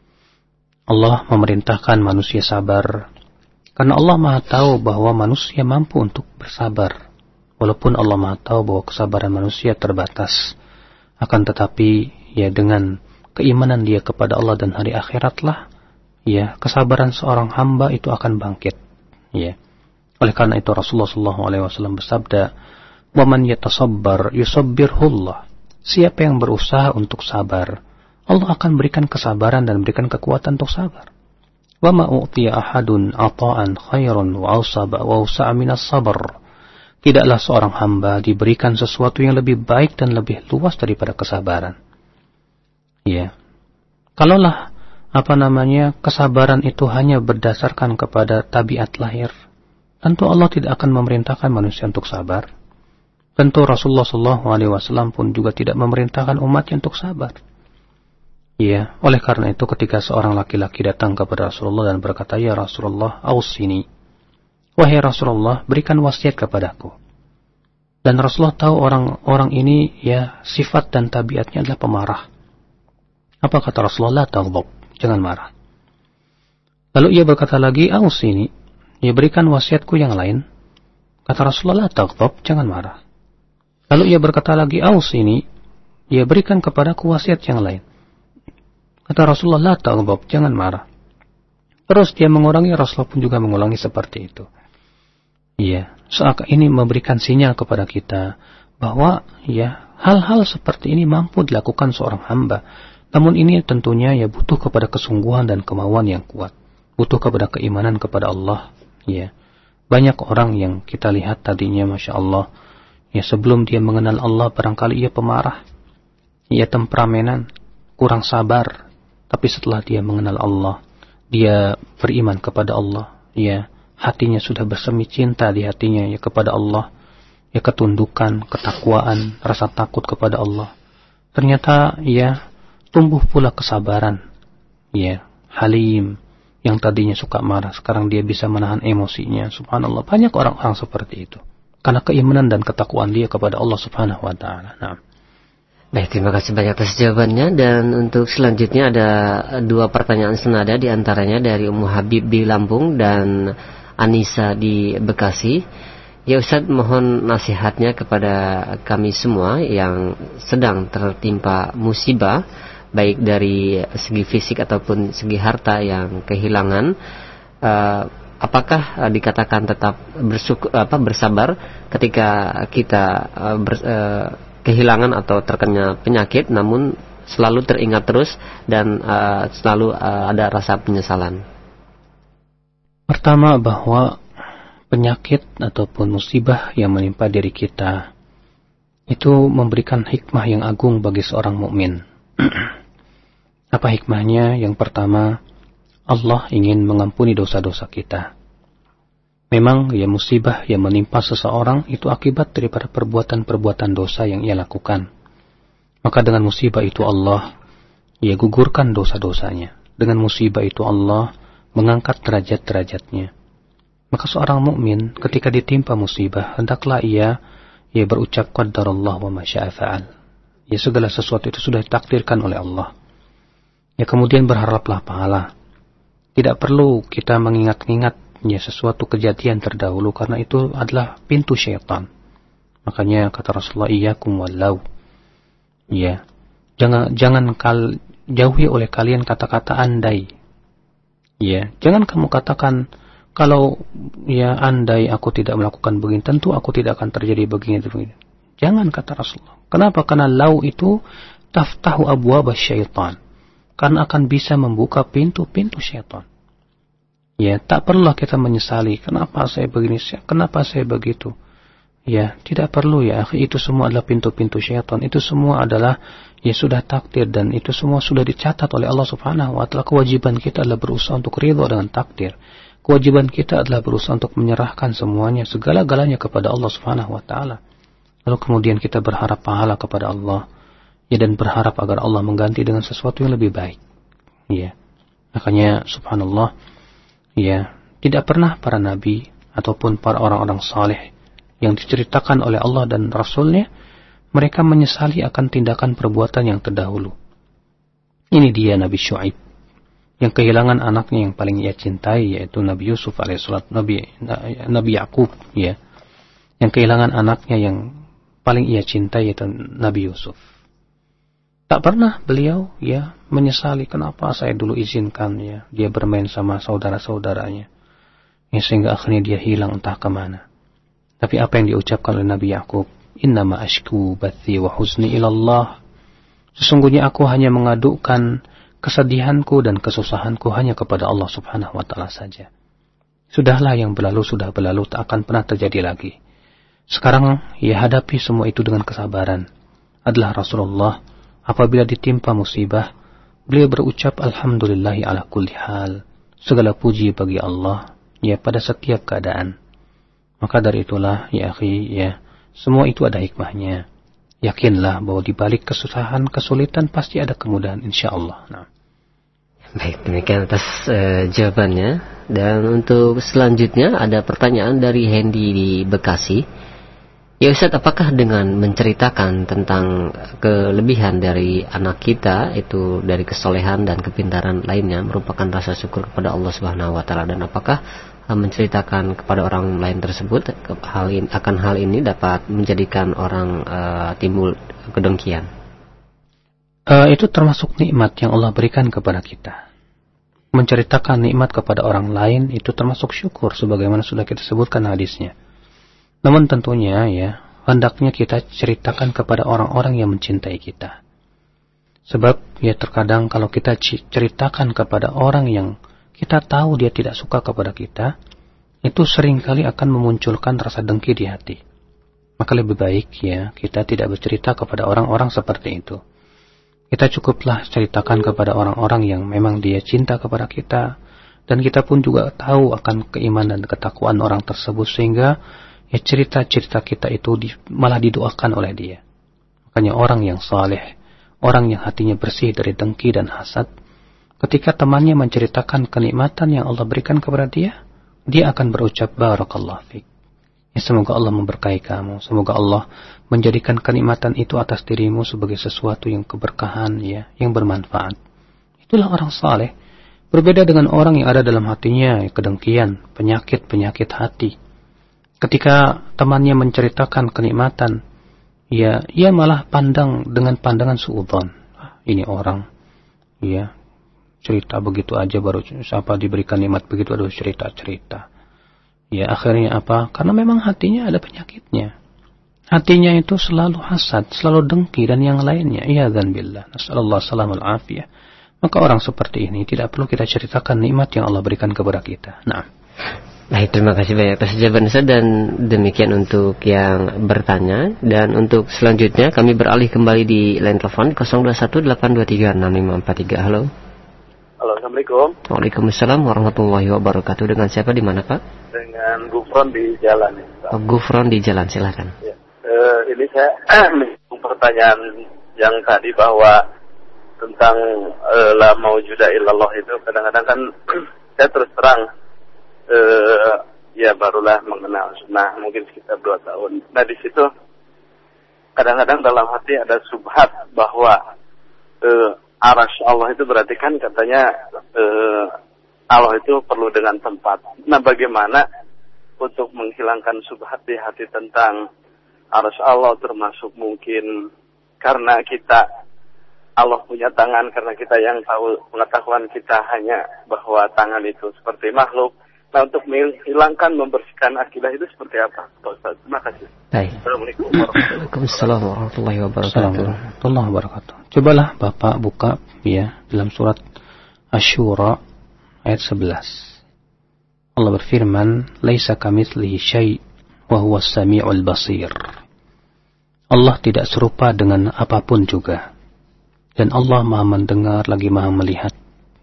Allah memerintahkan manusia sabar. Karena Allah Maha tahu bahwa manusia mampu untuk bersabar. Walaupun Allah Maha tahu bahwa kesabaran manusia terbatas. Akan tetapi ya dengan keimanan dia kepada Allah dan hari akhiratlah, ya kesabaran seorang hamba itu akan bangkit. Ya. Oleh karena itu Rasulullah shallallahu alaihi wasallam bersabda, "Wa man yatasabbar yusabbirhullah." Siapa yang berusaha untuk sabar, Allah akan berikan kesabaran dan berikan kekuatan untuk sabar. "Wa ma u'tiya ahadun ata'an khairun wa awsaba wa awsa'a minas sabr." Tidaklah seorang hamba diberikan sesuatu yang lebih baik dan lebih luas daripada kesabaran. Ya. Kalaulah apa namanya kesabaran itu hanya berdasarkan kepada tabiat lahir, tentu Allah tidak akan memerintahkan manusia untuk sabar. Tentu Rasulullah shallallahu alaihi wasallam pun juga tidak memerintahkan umatnya untuk sabar. Ya, oleh karena itu ketika seorang laki-laki datang kepada Rasulullah dan berkata, "Ya Rasulullah, ausini." Wahai Rasulullah, berikan wasiat kepadaku. Dan Rasulullah tahu orang-orang ini ya sifat dan tabiatnya adalah pemarah. Apa kata Rasulullah? La taghdab, jangan marah. Lalu ia berkata lagi, "Ausini." Ya berikan wasiatku yang lain. Kata Rasulullah, "La taghdab, jangan marah." Lalu ia berkata lagi, "Ausini." Ya berikan kepadaku wasiat yang lain. Kata Rasulullah, "La taghdab, jangan marah." Terus dia mengulangi, Rasulullah pun juga mengulangi seperti itu. Iya, seakan ini memberikan sinyal kepada kita bahwa ya hal-hal seperti ini mampu dilakukan seorang hamba. Namun ini tentunya ya butuh kepada kesungguhan dan kemauan yang kuat. Butuh kepada keimanan kepada Allah. Ya, banyak orang yang kita lihat tadinya, masya Allah, ya sebelum dia mengenal Allah barangkali ia pemarah, ia temperamenan, kurang sabar. Tapi setelah dia mengenal Allah, dia beriman kepada Allah, ya hatinya sudah bersemi cinta di hatinya ya kepada Allah, ya ketundukan, ketakwaan, rasa takut kepada Allah. Ternyata ya tumbuh pula kesabaran, ya halim, yang tadinya suka marah sekarang dia bisa menahan emosinya. Subhanallah, banyak orang-orang seperti itu karena keimanan dan ketakwaan dia kepada Allah Subhanahu wa taala. Nah. Baik, terima kasih banyak atas jawabannya. Dan untuk selanjutnya ada dua pertanyaan senada, di antaranya dari Ummu Habib di Lampung dan Anissa di Bekasi. Ya Ustaz, mohon nasihatnya kepada kami semua yang sedang tertimpa musibah, baik dari segi fisik ataupun segi harta yang kehilangan. Uh, apakah uh, dikatakan tetap bersyukur, apa, bersabar ketika kita uh, ber, uh, kehilangan atau terkena penyakit, namun selalu teringat terus dan uh, selalu uh, ada rasa penyesalan? Pertama, bahwa penyakit ataupun musibah yang menimpa diri kita itu memberikan hikmah yang agung bagi seorang mukmin. Apa hikmahnya? Yang pertama, Allah ingin mengampuni dosa-dosa kita. Memang ya musibah yang menimpa seseorang itu akibat daripada perbuatan-perbuatan dosa yang ia lakukan. Maka dengan musibah itu Allah ya gugurkan dosa-dosanya. Dengan musibah itu Allah mengangkat derajat-derajatnya. Maka seorang mukmin ketika ditimpa musibah hendaklah ia ia berucap qadarullah wa ma syaa fa'al. Ya segala sesuatu itu sudah ditakdirkan oleh Allah. Ya kemudian berharaplah pahala. Tidak perlu kita mengingat-ingat ya sesuatu kejadian terdahulu, karena itu adalah pintu syaitan. Makanya kata Rasulullah, iyyakum wallau. Ya. Jangan jangan kal jauhi oleh kalian kata-kata andai. Ya, jangan kamu katakan kalau ya andai aku tidak melakukan begini, tentu aku tidak akan terjadi begini begini. Jangan, kata Rasulullah. Kenapa? Karena lau itu taftahu abwaba syaitan. Karena akan bisa membuka pintu-pintu syaitan. Ya, tak perlu kita menyesali. Kenapa saya begini? Kenapa saya begitu? Ya, tidak perlu ya. Itu semua adalah pintu-pintu syaitan. Itu semua adalah ya sudah takdir dan itu semua sudah dicatat oleh Allah Subhanahu wa taala. Kewajiban kita adalah berusaha untuk ridha dengan takdir. Kewajiban kita adalah berusaha untuk menyerahkan semuanya, segala-galanya kepada Allah Subhanahu wa taala. Lalu kemudian kita berharap pahala kepada Allah. Ya, dan berharap agar Allah mengganti dengan sesuatu yang lebih baik. Ya. Makanya subhanallah, ya, tidak pernah para nabi ataupun para orang-orang saleh yang diceritakan oleh Allah dan Rasulnya, mereka menyesali akan tindakan perbuatan yang terdahulu. Ini dia Nabi Syuaib yang kehilangan anaknya yang paling ia cintai, yaitu Nabi Yusuf alaihissalam, Nabi Nabi Yakub, ya, yang kehilangan anaknya yang paling ia cintai, yaitu Nabi Yusuf. Tak pernah beliau ya menyesali kenapa saya dulu izinkan ya dia bermain sama saudara-saudaranya, ya, sehingga akhirnya dia hilang entah kemana. Tapi apa yang diucapkan oleh Nabi Yakub, innama ashku bathi wa huzni ilallah, sesungguhnya aku hanya mengadukan kesedihanku dan kesusahanku hanya kepada Allah Subhanahu wa taala saja. Sudahlah, yang berlalu sudah berlalu, tak akan pernah terjadi lagi. Sekarang ya hadapi semua itu dengan kesabaran. Adalah Rasulullah apabila ditimpa musibah, beliau berucap alhamdulillahi ala kulli hal. Segala puji bagi Allah ya pada setiap keadaan. Maka dari itulah ya akhi, ya, semua itu ada hikmahnya. Yakinlah bahwa di balik kesusahan, kesulitan pasti ada kemudahan insyaallah. Nah. Baik, demikian atas uh, jawabannya. Dan untuk selanjutnya ada pertanyaan dari Hendy di Bekasi. Ya Ustaz, apakah dengan menceritakan tentang kelebihan dari anak kita, itu dari kesolehan dan kepintaran lainnya, merupakan rasa syukur kepada Allah Subhanahu wa taala, dan apakah menceritakan kepada orang lain tersebut hal ini, akan hal ini dapat menjadikan orang uh, timbul kedengkian? Uh, itu termasuk nikmat yang Allah berikan kepada kita. Menceritakan nikmat kepada orang lain itu termasuk syukur, sebagaimana sudah kita sebutkan hadisnya. Namun tentunya ya, hendaknya kita ceritakan kepada orang-orang yang mencintai kita. Sebab ya terkadang kalau kita ceritakan kepada orang yang kita tahu dia tidak suka kepada kita, itu seringkali akan memunculkan rasa dengki di hati. Maka lebih baik ya kita tidak bercerita kepada orang-orang seperti itu. Kita cukuplah ceritakan kepada orang-orang yang memang dia cinta kepada kita, dan kita pun juga tahu akan keimanan dan ketakwaan orang tersebut, sehingga ya cerita-cerita kita itu di, malah didoakan oleh dia. Makanya orang yang saleh, orang yang hatinya bersih dari dengki dan hasad, ketika temannya menceritakan kenikmatan yang Allah berikan kepada dia, dia akan berucap barakallahu fik. Ya, semoga Allah memberkahi kamu, semoga Allah menjadikan kenikmatan itu atas dirimu sebagai sesuatu yang keberkahan ya, yang bermanfaat. Itulah orang saleh. Berbeda dengan orang yang ada dalam hatinya ya, kedengkian, penyakit-penyakit hati. Ketika temannya menceritakan kenikmatan, ya, ia malah pandang dengan pandangan suudzon. Ah, ini orang, ya, cerita begitu aja baru siapa diberikan nikmat begitu aduh cerita-cerita. Ya, akhirnya apa? Karena memang hatinya ada penyakitnya. Hatinya itu selalu hasad, selalu dengki dan yang lainnya. Iyadzan billah. Nasallallahu salamul afiyah. Maka orang seperti ini tidak perlu kita ceritakan nikmat yang Allah berikan kepada kita. Nah. Baik, terima kasih banyak atas jawaban Ustaz, dan demikian untuk yang bertanya. Dan untuk selanjutnya kami beralih kembali di line telepon nol dua satu delapan dua tiga enam lima empat tiga. Halo. Halo, Assalamualaikum. Waalaikumsalam warahmatullahi wabarakatuh. Dengan siapa, di mana Pak? Dengan Gufron di jalan. Oh, Gufron di jalan, silakan. Ya. Uh, ini saya pertanyaan yang tadi bahwa tentang uh, la maujuda illallah itu, kadang-kadang kan saya terus terang uh, ya barulah mengenal sunnah mungkin sekitar dua tahun. Nah di situ kadang-kadang dalam hati ada subhat bahwa uh, arasy Allah itu berarti kan katanya uh, Allah itu perlu dengan tempat. Nah bagaimana untuk menghilangkan subhat di hati tentang arsy Allah, termasuk mungkin karena kita Allah punya tangan, karena kita yang tahu pengetahuan kita hanya bahwa tangan itu seperti makhluk. Nah, untuk menghilangkan, membersihkan akidah itu seperti apa, Pak Ustaz? Terima kasih. Baik. Assalamualaikum warahmatullahi wabarakatuh. Warahmatullahi wabarakatuh. Cobalah Bapak buka ya dalam surat Asy-Syura ayat sebelas. Allah berfirman, "Laisa kamitslihi syai' wa huwas samiul basir." Allah tidak serupa dengan apapun juga. Dan Allah Maha mendengar lagi Maha melihat.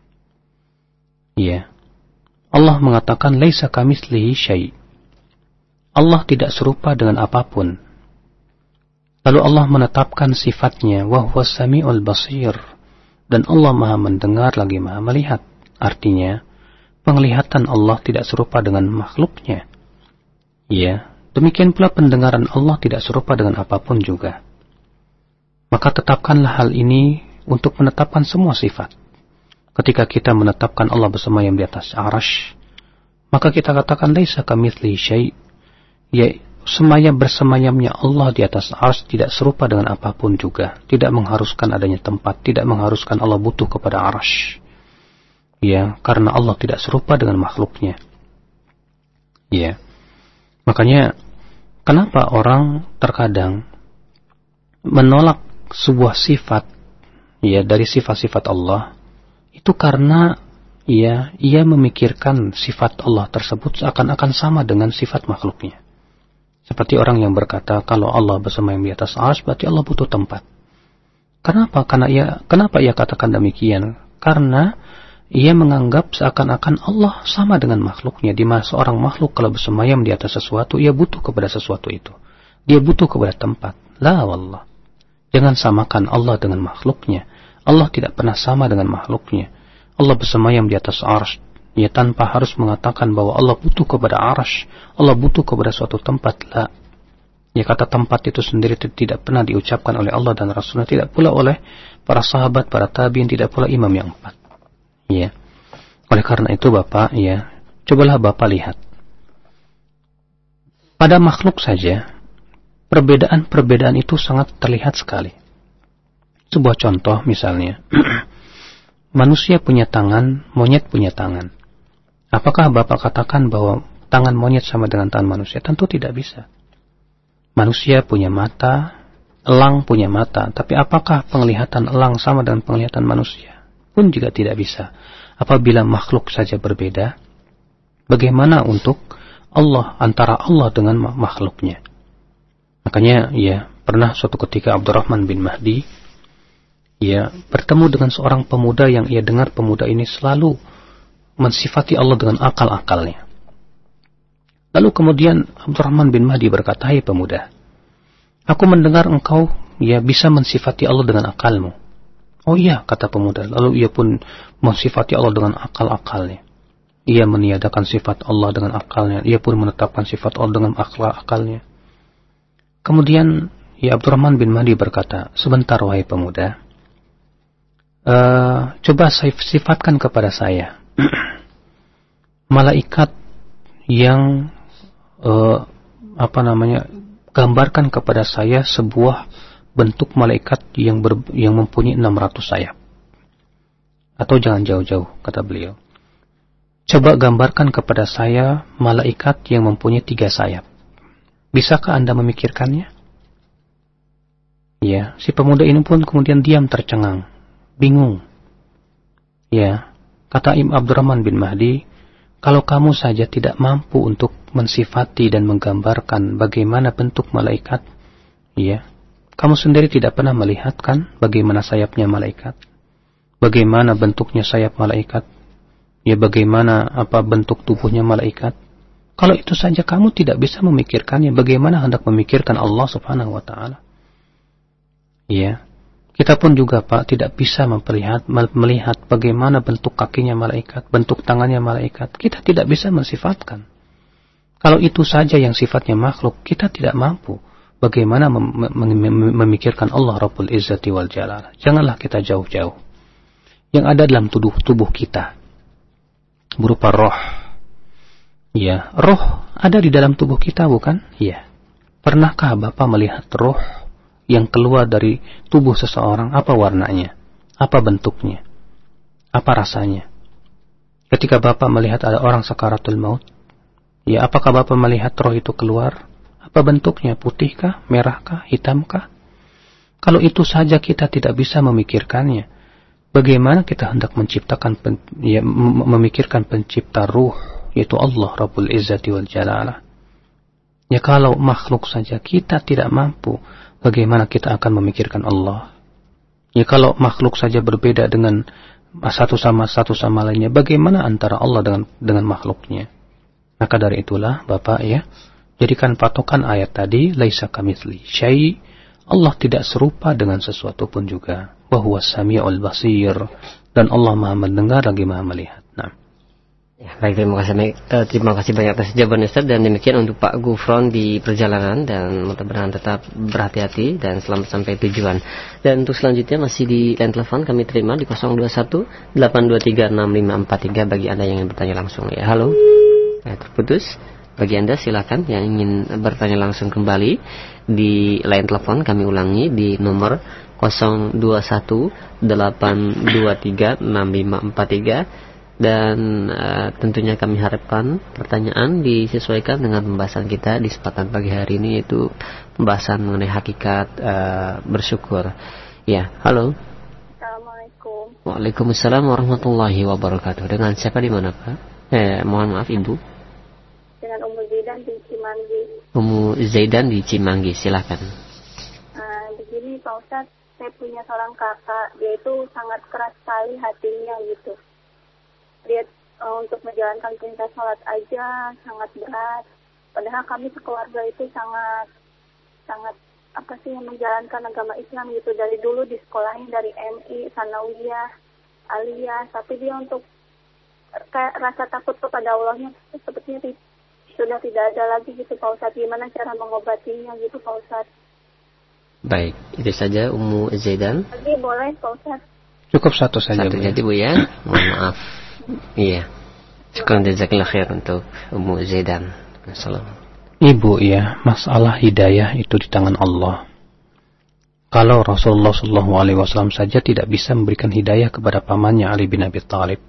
Ya. Allah mengatakan laisa kamitslihi syai'. Allah tidak serupa dengan apapun. Lalu Allah menetapkan sifatnya wa huwas samiul basir, dan Allah Maha mendengar lagi Maha melihat. Artinya, penglihatan Allah tidak serupa dengan makhluknya. Ya, demikian pula pendengaran Allah tidak serupa dengan apapun juga. Maka tetapkanlah hal ini untuk menetapkan semua sifat. Ketika kita menetapkan Allah bersemayam di atas arsy, maka kita katakan laisa kamitslihi syai'. Ya, semayam bersemayamnya Allah di atas arsy tidak serupa dengan apapun juga. Tidak mengharuskan adanya tempat, tidak mengharuskan Allah butuh kepada arsy. Ya, karena Allah tidak serupa dengan makhluknya. Ya. Makanya kenapa orang terkadang menolak sebuah sifat ya dari sifat-sifat Allah, itu karena ya ia memikirkan sifat Allah tersebut seakan-akan sama dengan sifat makhluknya. Seperti orang yang berkata kalau Allah bersemayam di atas arsy berarti Allah butuh tempat. Kenapa? Karena ia kenapa ia katakan demikian? Karena ia menganggap seakan-akan Allah sama dengan makhluknya, di mana seorang makhluk kalau bersemayam di atas sesuatu ia butuh kepada sesuatu itu. Dia butuh kepada tempat. La wallah. Jangan samakan Allah dengan makhluknya. Allah tidak pernah sama dengan makhluknya. Allah bersemayam di atas arsy, ya tanpa harus mengatakan bahwa Allah butuh kepada arsy, Allah butuh kepada suatu tempat. La. Ya, kata tempat itu sendiri tidak pernah diucapkan oleh Allah dan Rasulnya, tidak pula oleh para sahabat, para tabi'in, tidak pula imam yang empat. Ya. Oleh karena itu Bapak, ya, cobalah Bapak lihat. Pada makhluk saja, perbedaan-perbedaan itu sangat terlihat sekali. Sebuah contoh misalnya, manusia punya tangan, monyet punya tangan. Apakah Bapak katakan bahwa tangan monyet sama dengan tangan manusia? Tentu tidak bisa. Manusia punya mata, elang punya mata, tapi apakah penglihatan elang sama dengan penglihatan manusia? Pun juga tidak bisa. Apabila makhluk saja berbeda, bagaimana untuk Allah, antara Allah dengan makhluknya? Makanya ya pernah suatu ketika Abdurrahman bin Mahdi ya bertemu dengan seorang pemuda yang ia dengar pemuda ini selalu mensifati Allah dengan akal-akalnya. Lalu kemudian Abdurrahman bin Mahdi berkata, "Hai pemuda, aku mendengar engkau ya bisa mensifati Allah dengan akalmu." "Oh iya," kata pemuda. Lalu ia pun mensifati Allah dengan akal-akalnya. Ia meniadakan sifat Allah dengan akalnya. Ia pun menetapkan sifat Allah dengan akal-akalnya. Kemudian ya Abdurrahman bin Mahdi berkata, "Sebentar wahai pemuda, uh, coba sifatkan kepada saya malaikat yang uh, apa namanya gambarkan kepada saya sebuah bentuk malaikat yang ber, yang mempunyai enam ratus sayap." Atau jangan jauh-jauh, kata beliau, "Coba gambarkan kepada saya malaikat yang mempunyai tiga sayap. Bisakah Anda memikirkannya?" Ya, si pemuda ini pun kemudian diam tercengang, bingung. Ya, kata Imam Abdurrahman bin Mahdi, "Kalau kamu saja tidak mampu untuk mensifati dan menggambarkan bagaimana bentuk malaikat, ya, kamu sendiri tidak pernah melihat kan bagaimana sayapnya malaikat? Bagaimana bentuknya sayap malaikat? Ya, bagaimana apa bentuk tubuhnya malaikat? Kalau itu saja kamu tidak bisa memikirkannya, bagaimana hendak memikirkan Allah Subhanahu wa taala?" Ya. Kita pun juga Pak tidak bisa melihat melihat bagaimana bentuk kakinya malaikat, bentuk tangannya malaikat. Kita tidak bisa mensifatkan. Kalau itu saja yang sifatnya makhluk, kita tidak mampu. Bagaimana mem- mem- memikirkan Allah Rabbul Izzati wal Jalal? Janganlah kita jauh-jauh. Yang ada dalam tubuh tubuh kita berupa roh. Ya, roh ada di dalam tubuh kita, bukan? Ya. Pernahkah Bapak melihat roh yang keluar dari tubuh seseorang? Apa warnanya? Apa bentuknya? Apa rasanya? Ketika Bapak melihat ada orang sakaratul maut, ya apakah Bapak melihat roh itu keluar? Apa bentuknya? Putihkah? Merahkah? Hitamkah? Kalau itu saja kita tidak bisa memikirkannya, bagaimana kita hendak menciptakan pen, ya, memikirkan pencipta ruh, yaitu Allah Rabbul Izzati wal Jalalah. Ya kalau makhluk saja kita tidak mampu, bagaimana kita akan memikirkan Allah? Ya kalau makhluk saja berbeda dengan satu sama satu sama lainnya, bagaimana antara Allah dengan dengan makhluknya? Maka dari itulah Bapak ya, jadikan patokan ayat tadi, laisa kamitsli syai'. Allah tidak serupa dengan sesuatu pun juga. Wa huwas sami'ul basir, dan Allah Maha mendengar lagi Maha melihat. Nah. Ya, baik, terima kasih uh, terima kasih banyak atas jawaban Ustaz, dan demikian untuk Pak Gufron di perjalanan, dan mudah-mudahan tetap berhati-hati dan selamat sampai tujuan. Dan untuk selanjutnya masih di line telepon kami terima di nol dua satu delapan dua tiga enam lima empat tiga bagi Anda yang ingin bertanya langsung ya. Halo. Ya, terputus. Bagi Anda silakan yang ingin bertanya langsung kembali di line telepon kami ulangi di nomor nol dua satu delapan dua tiga enam lima empat tiga. Dan uh, tentunya kami harapkan pertanyaan disesuaikan dengan pembahasan kita di kesempatan pagi hari ini, yaitu pembahasan mengenai hakikat uh, bersyukur. Ya, halo. Assalamualaikum. Waalaikumsalam warahmatullahi wabarakatuh. Dengan siapa di mana Pak? Eh, mohon maaf Ibu. Dengan Ummu Zaidan di Cimanggi. Ummu Zaidan di Cimanggi, silakan. Uh, begini Pak Ustadz, saya punya seorang kakak, dia itu sangat keras sekali hatinya gitu. Dia uh, untuk menjalankan perintah sholat aja sangat berat. Padahal kami sekeluarga itu sangat sangat apa sih menjalankan agama Islam gitu, dari dulu di sekolahin dari M I, Sanawiyah, Aliyah, tapi dia untuk kayak rasa takut kepada Allahnya sepertinya t- sudah tidak ada lagi gitu Pak Ustadz. Gimana cara mengobatinya gitu Pak Ustadz? Baik, itu saja Ummu Zaidan. Lagi boleh Pak Ustadz? Cukup satu saja. Satu saja Bu ya. Mohon maaf. Iya. Syukran jazakallahu khair untuk Ummu Zaidan. Assalamualaikum. Ibu ya, masalah hidayah itu di tangan Allah. Kalau Rasulullah shallallahu alaihi wasallam saja tidak bisa memberikan hidayah kepada pamannya Ali bin Abi Thalib,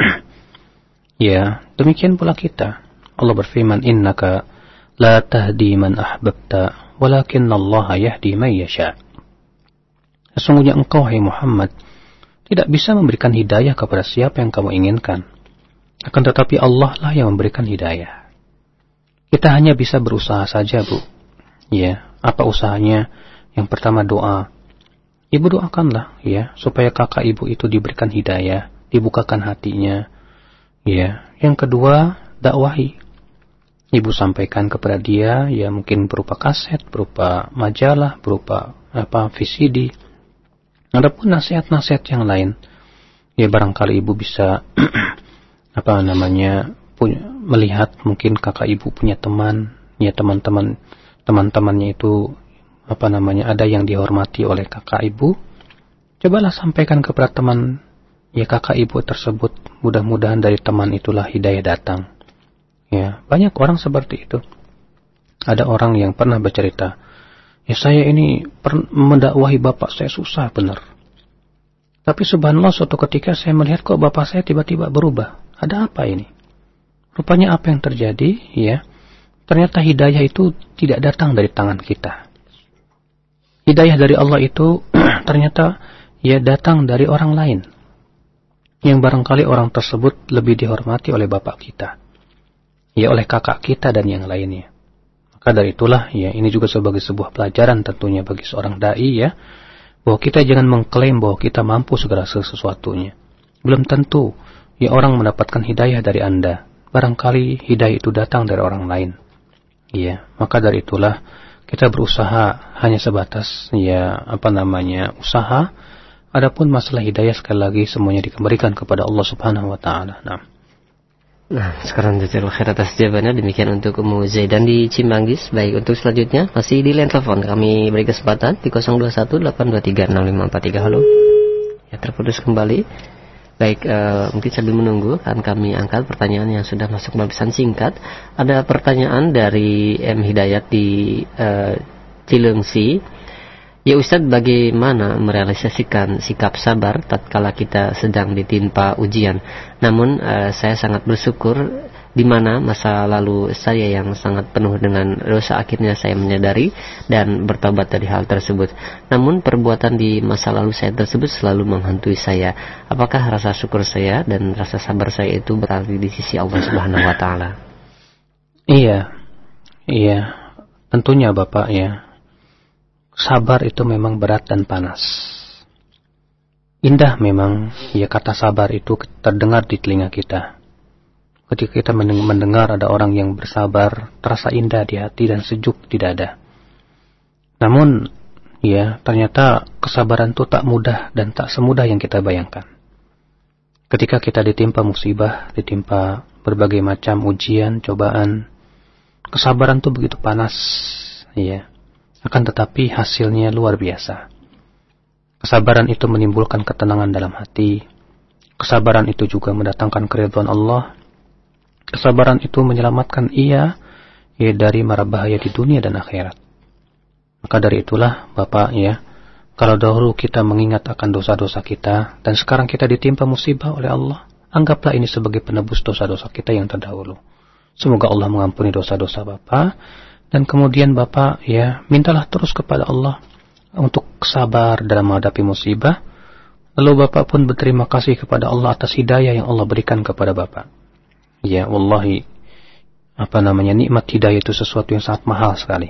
ya demikian pula kita. Allah berfirman, innaka la tahdi man ahbabta, walakinna Allah yahdi man yasha. Sesungguhnya engkau hai Muhammad tidak bisa memberikan hidayah kepada siapa yang kamu inginkan, akan tetapi Allah lah yang memberikan hidayah. Kita hanya bisa berusaha saja Bu. Ya, apa usahanya? Yang pertama doa. Ibu doakanlah ya supaya kakak ibu itu diberikan hidayah, dibukakan hatinya. Ya, yang kedua dakwahi. Ibu sampaikan kepada dia ya mungkin berupa kaset, berupa majalah, berupa apa V C D. Adapun nasihat-nasihat yang lain, ya barangkali ibu bisa apa namanya punya, melihat mungkin kakak ibu punya teman, ya teman-teman teman-temannya itu apa namanya ada yang dihormati oleh kakak ibu. Cobalah sampaikan kepada teman ya kakak ibu tersebut, mudah-mudahan dari teman itulah hidayah datang. Ya, banyak orang seperti itu. Ada orang yang pernah bercerita, ya saya ini per- mendakwahi bapak saya susah benar. Tapi subhanallah suatu ketika saya melihat kok bapak saya tiba-tiba berubah. Ada apa ini? Rupanya apa yang terjadi? Ya, ternyata hidayah itu tidak datang dari tangan kita. Hidayah dari Allah itu ternyata ya datang dari orang lain. Yang barangkali orang tersebut lebih dihormati oleh bapak kita. Ya oleh kakak kita dan yang lainnya. Maka dari itulah ya ini juga sebagai sebuah pelajaran tentunya bagi seorang dai ya, bahwa kita jangan mengklaim bahwa kita mampu segala sesuatunya. Belum tentu ya orang mendapatkan hidayah dari Anda. Barangkali hidayah itu datang dari orang lain. Ya, maka dari itulah kita berusaha hanya sebatas ya apa namanya usaha. Adapun masalah hidayah sekali lagi semuanya dikembalikan kepada Allah Subhanahu wa taala. Nah. Nah, sekarang jazakallahu khair atas jawabannya. Demikian untuk Ummu Zaidan di Cimanggis. Baik, untuk selanjutnya masih di line telepon kami beri kesempatan di nol dua satu delapan dua tiga enam lima empat tiga. Halo. Ya, terputus kembali. Baik, uh, mungkin sambil menunggu akan kami angkat pertanyaan yang sudah masuk melalui pesan singkat. Ada pertanyaan dari M Hidayat di uh, Cilengsi. Ya Ustadz, bagaimana merealisasikan sikap sabar tatkala kita sedang ditimpa ujian? Namun uh, saya sangat bersyukur di mana masa lalu saya yang sangat penuh dengan dosa akhirnya saya menyadari dan bertobat dari hal tersebut. Namun perbuatan di masa lalu saya tersebut selalu menghantui saya. Apakah rasa syukur saya dan rasa sabar saya itu berarti di sisi Allah Subhanahu wa taala? Iya. Iya. Tentunya Bapak ya. Sabar itu memang berat dan panas. Indah memang ya kata sabar itu terdengar di telinga kita. Ketika kita mendengar ada orang yang bersabar, terasa indah di hati dan sejuk di dada. Namun, ya, ternyata kesabaran itu tak mudah dan tak semudah yang kita bayangkan. Ketika kita ditimpa musibah, ditimpa berbagai macam ujian, cobaan, kesabaran itu begitu panas, ya. Akan tetapi hasilnya luar biasa. Kesabaran itu menimbulkan ketenangan dalam hati. Kesabaran itu juga mendatangkan keridhaan Allah. Kesabaran itu menyelamatkan ia ya, dari mara bahaya di dunia dan akhirat. Maka dari itulah Bapak ya, kalau dahulu kita mengingat akan dosa-dosa kita dan sekarang kita ditimpa musibah oleh Allah, anggaplah ini sebagai penebus dosa-dosa kita yang terdahulu. Semoga Allah mengampuni dosa-dosa Bapak dan kemudian Bapak ya, mintalah terus kepada Allah untuk sabar dalam menghadapi musibah. Lalu Bapak pun berterima kasih kepada Allah atas hidayah yang Allah berikan kepada Bapak. Ya, wallahi, apa namanya, nikmat hidayah itu sesuatu yang sangat mahal sekali.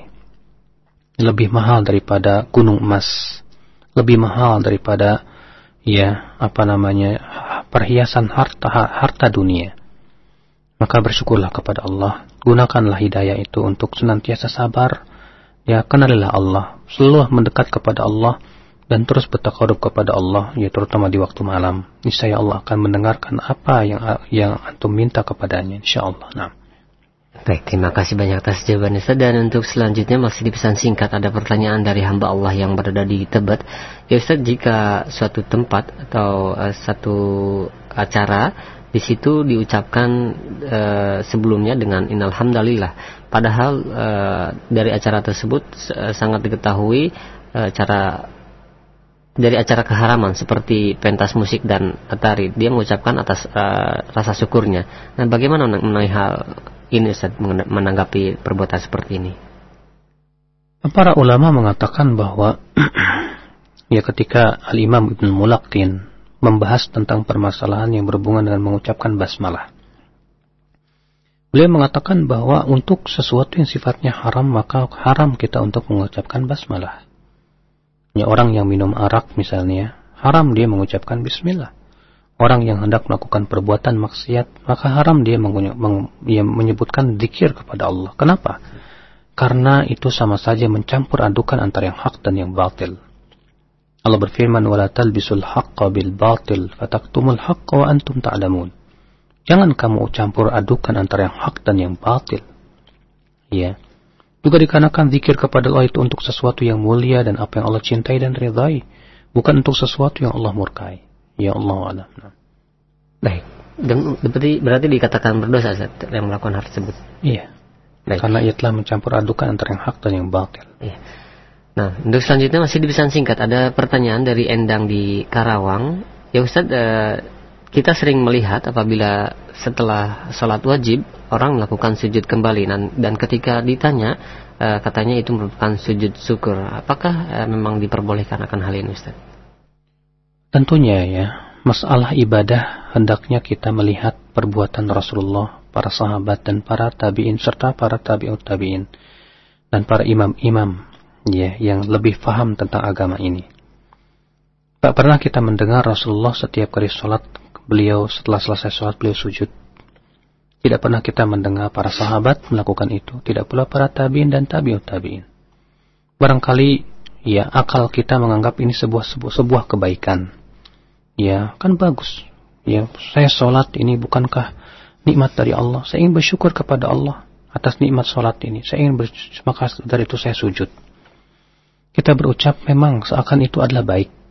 Lebih mahal daripada gunung emas. Lebih mahal daripada, ya, apa namanya, perhiasan harta harta dunia. Maka bersyukurlah kepada Allah. Gunakanlah hidayah itu untuk senantiasa sabar. Ya, kenalilah Allah. Selalu mendekat kepada Allah. Dan terus bertakarub kepada Allah, ya terutama di waktu malam. Niscaya Allah akan mendengarkan apa yang yang antum minta kepadanya, insyaallah. Nah. Baik, terima kasih banyak atas jawaban Ustaz. Dan untuk selanjutnya masih di pesan singkat ada pertanyaan dari hamba Allah yang berada di Tebet. Ya Ustaz, jika suatu tempat atau uh, satu acara di situ diucapkan uh, sebelumnya dengan innalhamdalillah, padahal uh, dari acara tersebut uh, sangat diketahui uh, cara dari acara keharaman seperti pentas musik dan tari, dia mengucapkan atas uh, rasa syukurnya. Nah, bagaimana mengenai hal ini Ustaz, menanggapi perbuatan seperti ini? Para ulama mengatakan bahwa ya ketika Al-Imam Ibn Mulaqin membahas tentang permasalahan yang berhubungan dengan mengucapkan basmalah, beliau mengatakan bahwa untuk sesuatu yang sifatnya haram, maka haram kita untuk mengucapkan basmalah. Ya, orang yang minum arak misalnya, haram dia mengucapkan bismillah. Orang yang hendak melakukan perbuatan maksiat, maka haram dia menguny- meng- ya, menyebutkan zikir kepada Allah. Kenapa? Karena itu sama saja mencampur adukan antara yang hak dan yang batil. Allah berfirman, وَلَا تَلْبِسُوا الْحَقَّ بِالْبَاطِلِ فَتَكْتُمُوا الْحَقَّ وَأَنْتُمْ تَعْلَمُونَ. Jangan kamu campur adukan antara yang hak dan yang batil. Ya. Juga dikarenakan zikir kepada Allah itu untuk sesuatu yang mulia dan apa yang Allah cintai dan ridai, bukan untuk sesuatu yang Allah murkai. Ya Allah alam. Baik. Dan berarti, berarti dikatakan berdosa Ustaz yang melakukan hal tersebut. Iya. Baik. Karena ia telah mencampur adukan antara yang hak dan yang batil. Iya. Nah, untuk selanjutnya masih di pesan singkat ada pertanyaan dari Endang di Karawang. Ya Ustaz, eh, kita sering melihat apabila setelah sholat wajib orang melakukan sujud kembali dan, dan ketika ditanya uh, katanya itu merupakan sujud syukur. Apakah uh, memang diperbolehkan akan hal ini Ustaz? Tentunya ya, masalah ibadah hendaknya kita melihat perbuatan Rasulullah, para sahabat dan para tabi'in serta para tabi'ut tabi'in dan para imam-imam ya yang lebih paham tentang agama ini. Tak pernah kita mendengar Rasulullah setiap kali sholat beliau setelah selesai sholat beliau sujud. Tidak pernah kita mendengar para sahabat melakukan itu. Tidak pula para tabi'in dan tabi'ut tabi'in. Barangkali ya akal kita menganggap ini sebuah sebuah, sebuah kebaikan. Ya kan bagus. Ya saya sholat ini bukankah nikmat dari Allah? Saya ingin bersyukur kepada Allah atas nikmat sholat ini. Saya ingin bersyukur, maka dari itu saya sujud. Kita berucap memang seakan itu adalah baik.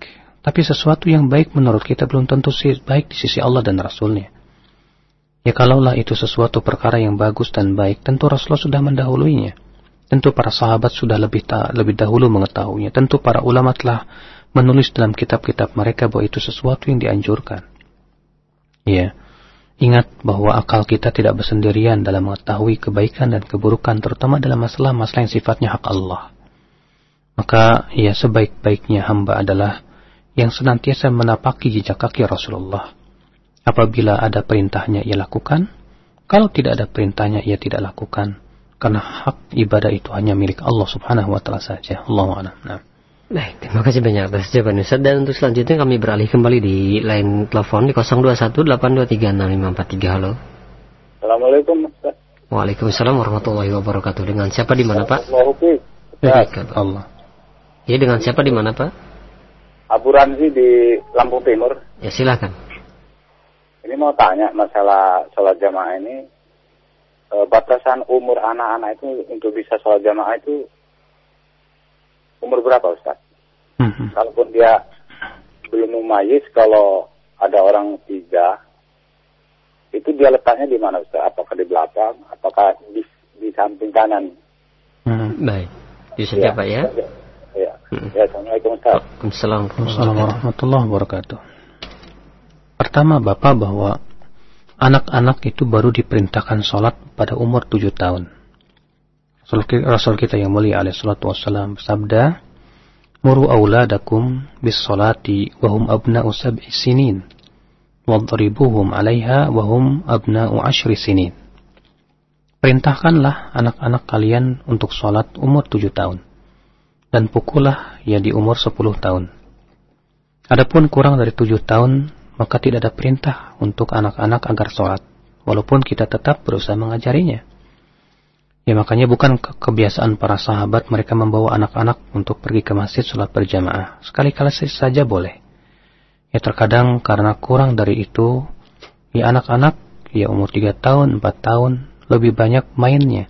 Tapi sesuatu yang baik menurut kita belum tentu baik di sisi Allah dan Rasulnya. Ya kalaulah itu sesuatu perkara yang bagus dan baik, tentu Rasulullah sudah mendahuluinya. Tentu para sahabat sudah lebih ta- lebih dahulu mengetahuinya. Tentu para ulama telah menulis dalam kitab-kitab mereka bahwa itu sesuatu yang dianjurkan. Ya, ingat bahwa akal kita tidak bersendirian dalam mengetahui kebaikan dan keburukan, terutama dalam masalah-masalah yang sifatnya hak Allah. Maka ya sebaik-baiknya hamba adalah yang senantiasa menapaki jejak kaki Rasulullah. Apabila ada perintahnya ia lakukan, kalau tidak ada perintahnya ia tidak lakukan, karena hak ibadah itu hanya milik Allah Subhanahu wa taala saja. Allahu a'lam. Nah. Baik, terima kasih banyak atas jawaban Ustaz. Dan untuk selanjutnya kami beralih kembali di line telepon di nol dua satu delapan dua tiga enam lima empat tiga. Halo. Assalamualaikum Ustaz. Waalaikumsalam warahmatullahi wabarakatuh. Dengan siapa di mana, Pak? Allah. Ya, dengan siapa di mana, Pak? Abu Ramzi di Lampung Timur. Ya, silakan. Ini mau tanya masalah sholat jamaah ini, e, batasan umur anak-anak itu untuk bisa sholat jamaah itu umur berapa, Ustaz? Mm-hmm. Kalaupun dia belum mumayyiz, kalau ada orang tiga, itu dia letaknya di mana, Ustaz? Apakah di belakang, apakah di, di samping kanan? Mm-hmm. Baik, bisa ya, Pak ya? Ya, ya. Ya, Assalamualaikum Ustaz. Waalaikumsalam warahmatullahi wabarakatuh. Pertama, Bapak, bahwa anak-anak itu baru diperintahkan sholat pada umur tujuh tahun. Rasul kita yang mulia alaihi salatu wassalam bersabda, "Muru auladakum bis sholati wa hum abna'u sab'i sinin, wadribuhum 'alaiha wa hum abna'u ashri sinin." Perintahkanlah anak-anak kalian untuk sholat umur tujuh tahun. Dan pukullah ya di umur sepuluh tahun. Adapun kurang dari tujuh tahun, maka tidak ada perintah untuk anak-anak agar sholat, walaupun kita tetap berusaha mengajarinya. Ya makanya bukan ke- kebiasaan para sahabat mereka membawa anak-anak untuk pergi ke masjid sholat berjamaah. Sekali-kali saja boleh. Ya terkadang karena kurang dari itu, ya anak-anak ya umur tiga tahun, empat tahun, lebih banyak mainnya.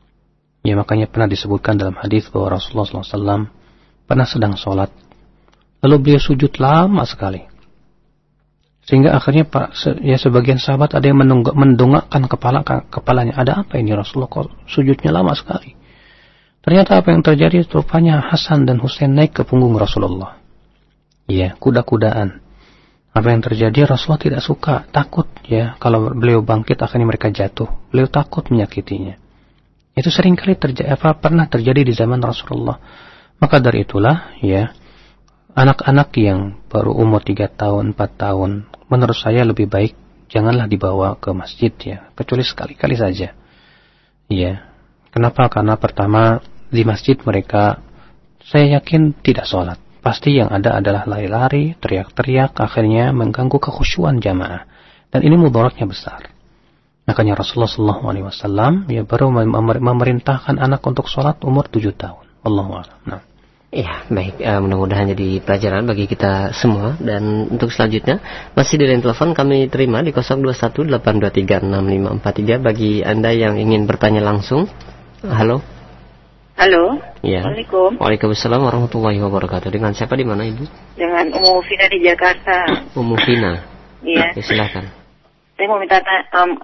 Ya makanya pernah disebutkan dalam hadis bahwa Rasulullah shallallahu alaihi wasallam pernah sedang sholat, lalu beliau sujud lama sekali, sehingga akhirnya ya sebagian sahabat ada yang mendongakkan kepala kepalanya. Ada apa ini Rasulullah kok sujudnya lama sekali? Ternyata apa yang terjadi? Rupanya Hasan dan Husain naik ke punggung Rasulullah. Iya, kuda-kudaan. Apa yang terjadi? Rasulullah tidak suka, takut ya kalau beliau bangkit akhirnya mereka jatuh. Beliau takut menyakitinya. Itu seringkali terjadi, apa pernah terjadi di zaman Rasulullah. Maka dari itulah ya anak-anak yang baru umur tiga tahun, empat tahun, menurut saya lebih baik janganlah dibawa ke masjid ya, kecuali sekali-kali saja. Ya. Kenapa? Karena pertama di masjid mereka saya yakin tidak sholat. Pasti yang ada adalah lari-lari, teriak-teriak, akhirnya mengganggu kekhusyuan jamaah. Dan ini mudaratnya besar. Makanya Rasulullah shallallahu alaihi wasallam ya baru memerintahkan anak untuk sholat umur tujuh tahun. Wallahu a'lam. Nah. Ya, baik. Uh, mudah-mudahan jadi pelajaran bagi kita semua. Dan untuk selanjutnya masih di line telepon kami terima di nol dua satu delapan dua tiga enam lima empat tiga bagi Anda yang ingin bertanya langsung. Halo. Halo. Ya. Assalamualaikum. Waalaikumsalam warahmatullahi wabarakatuh. Dengan siapa di mana Ibu? Dengan Umu Fina di Jakarta. Umu Fina. Iya. Ya, silakan. Saya mau minta ta- um,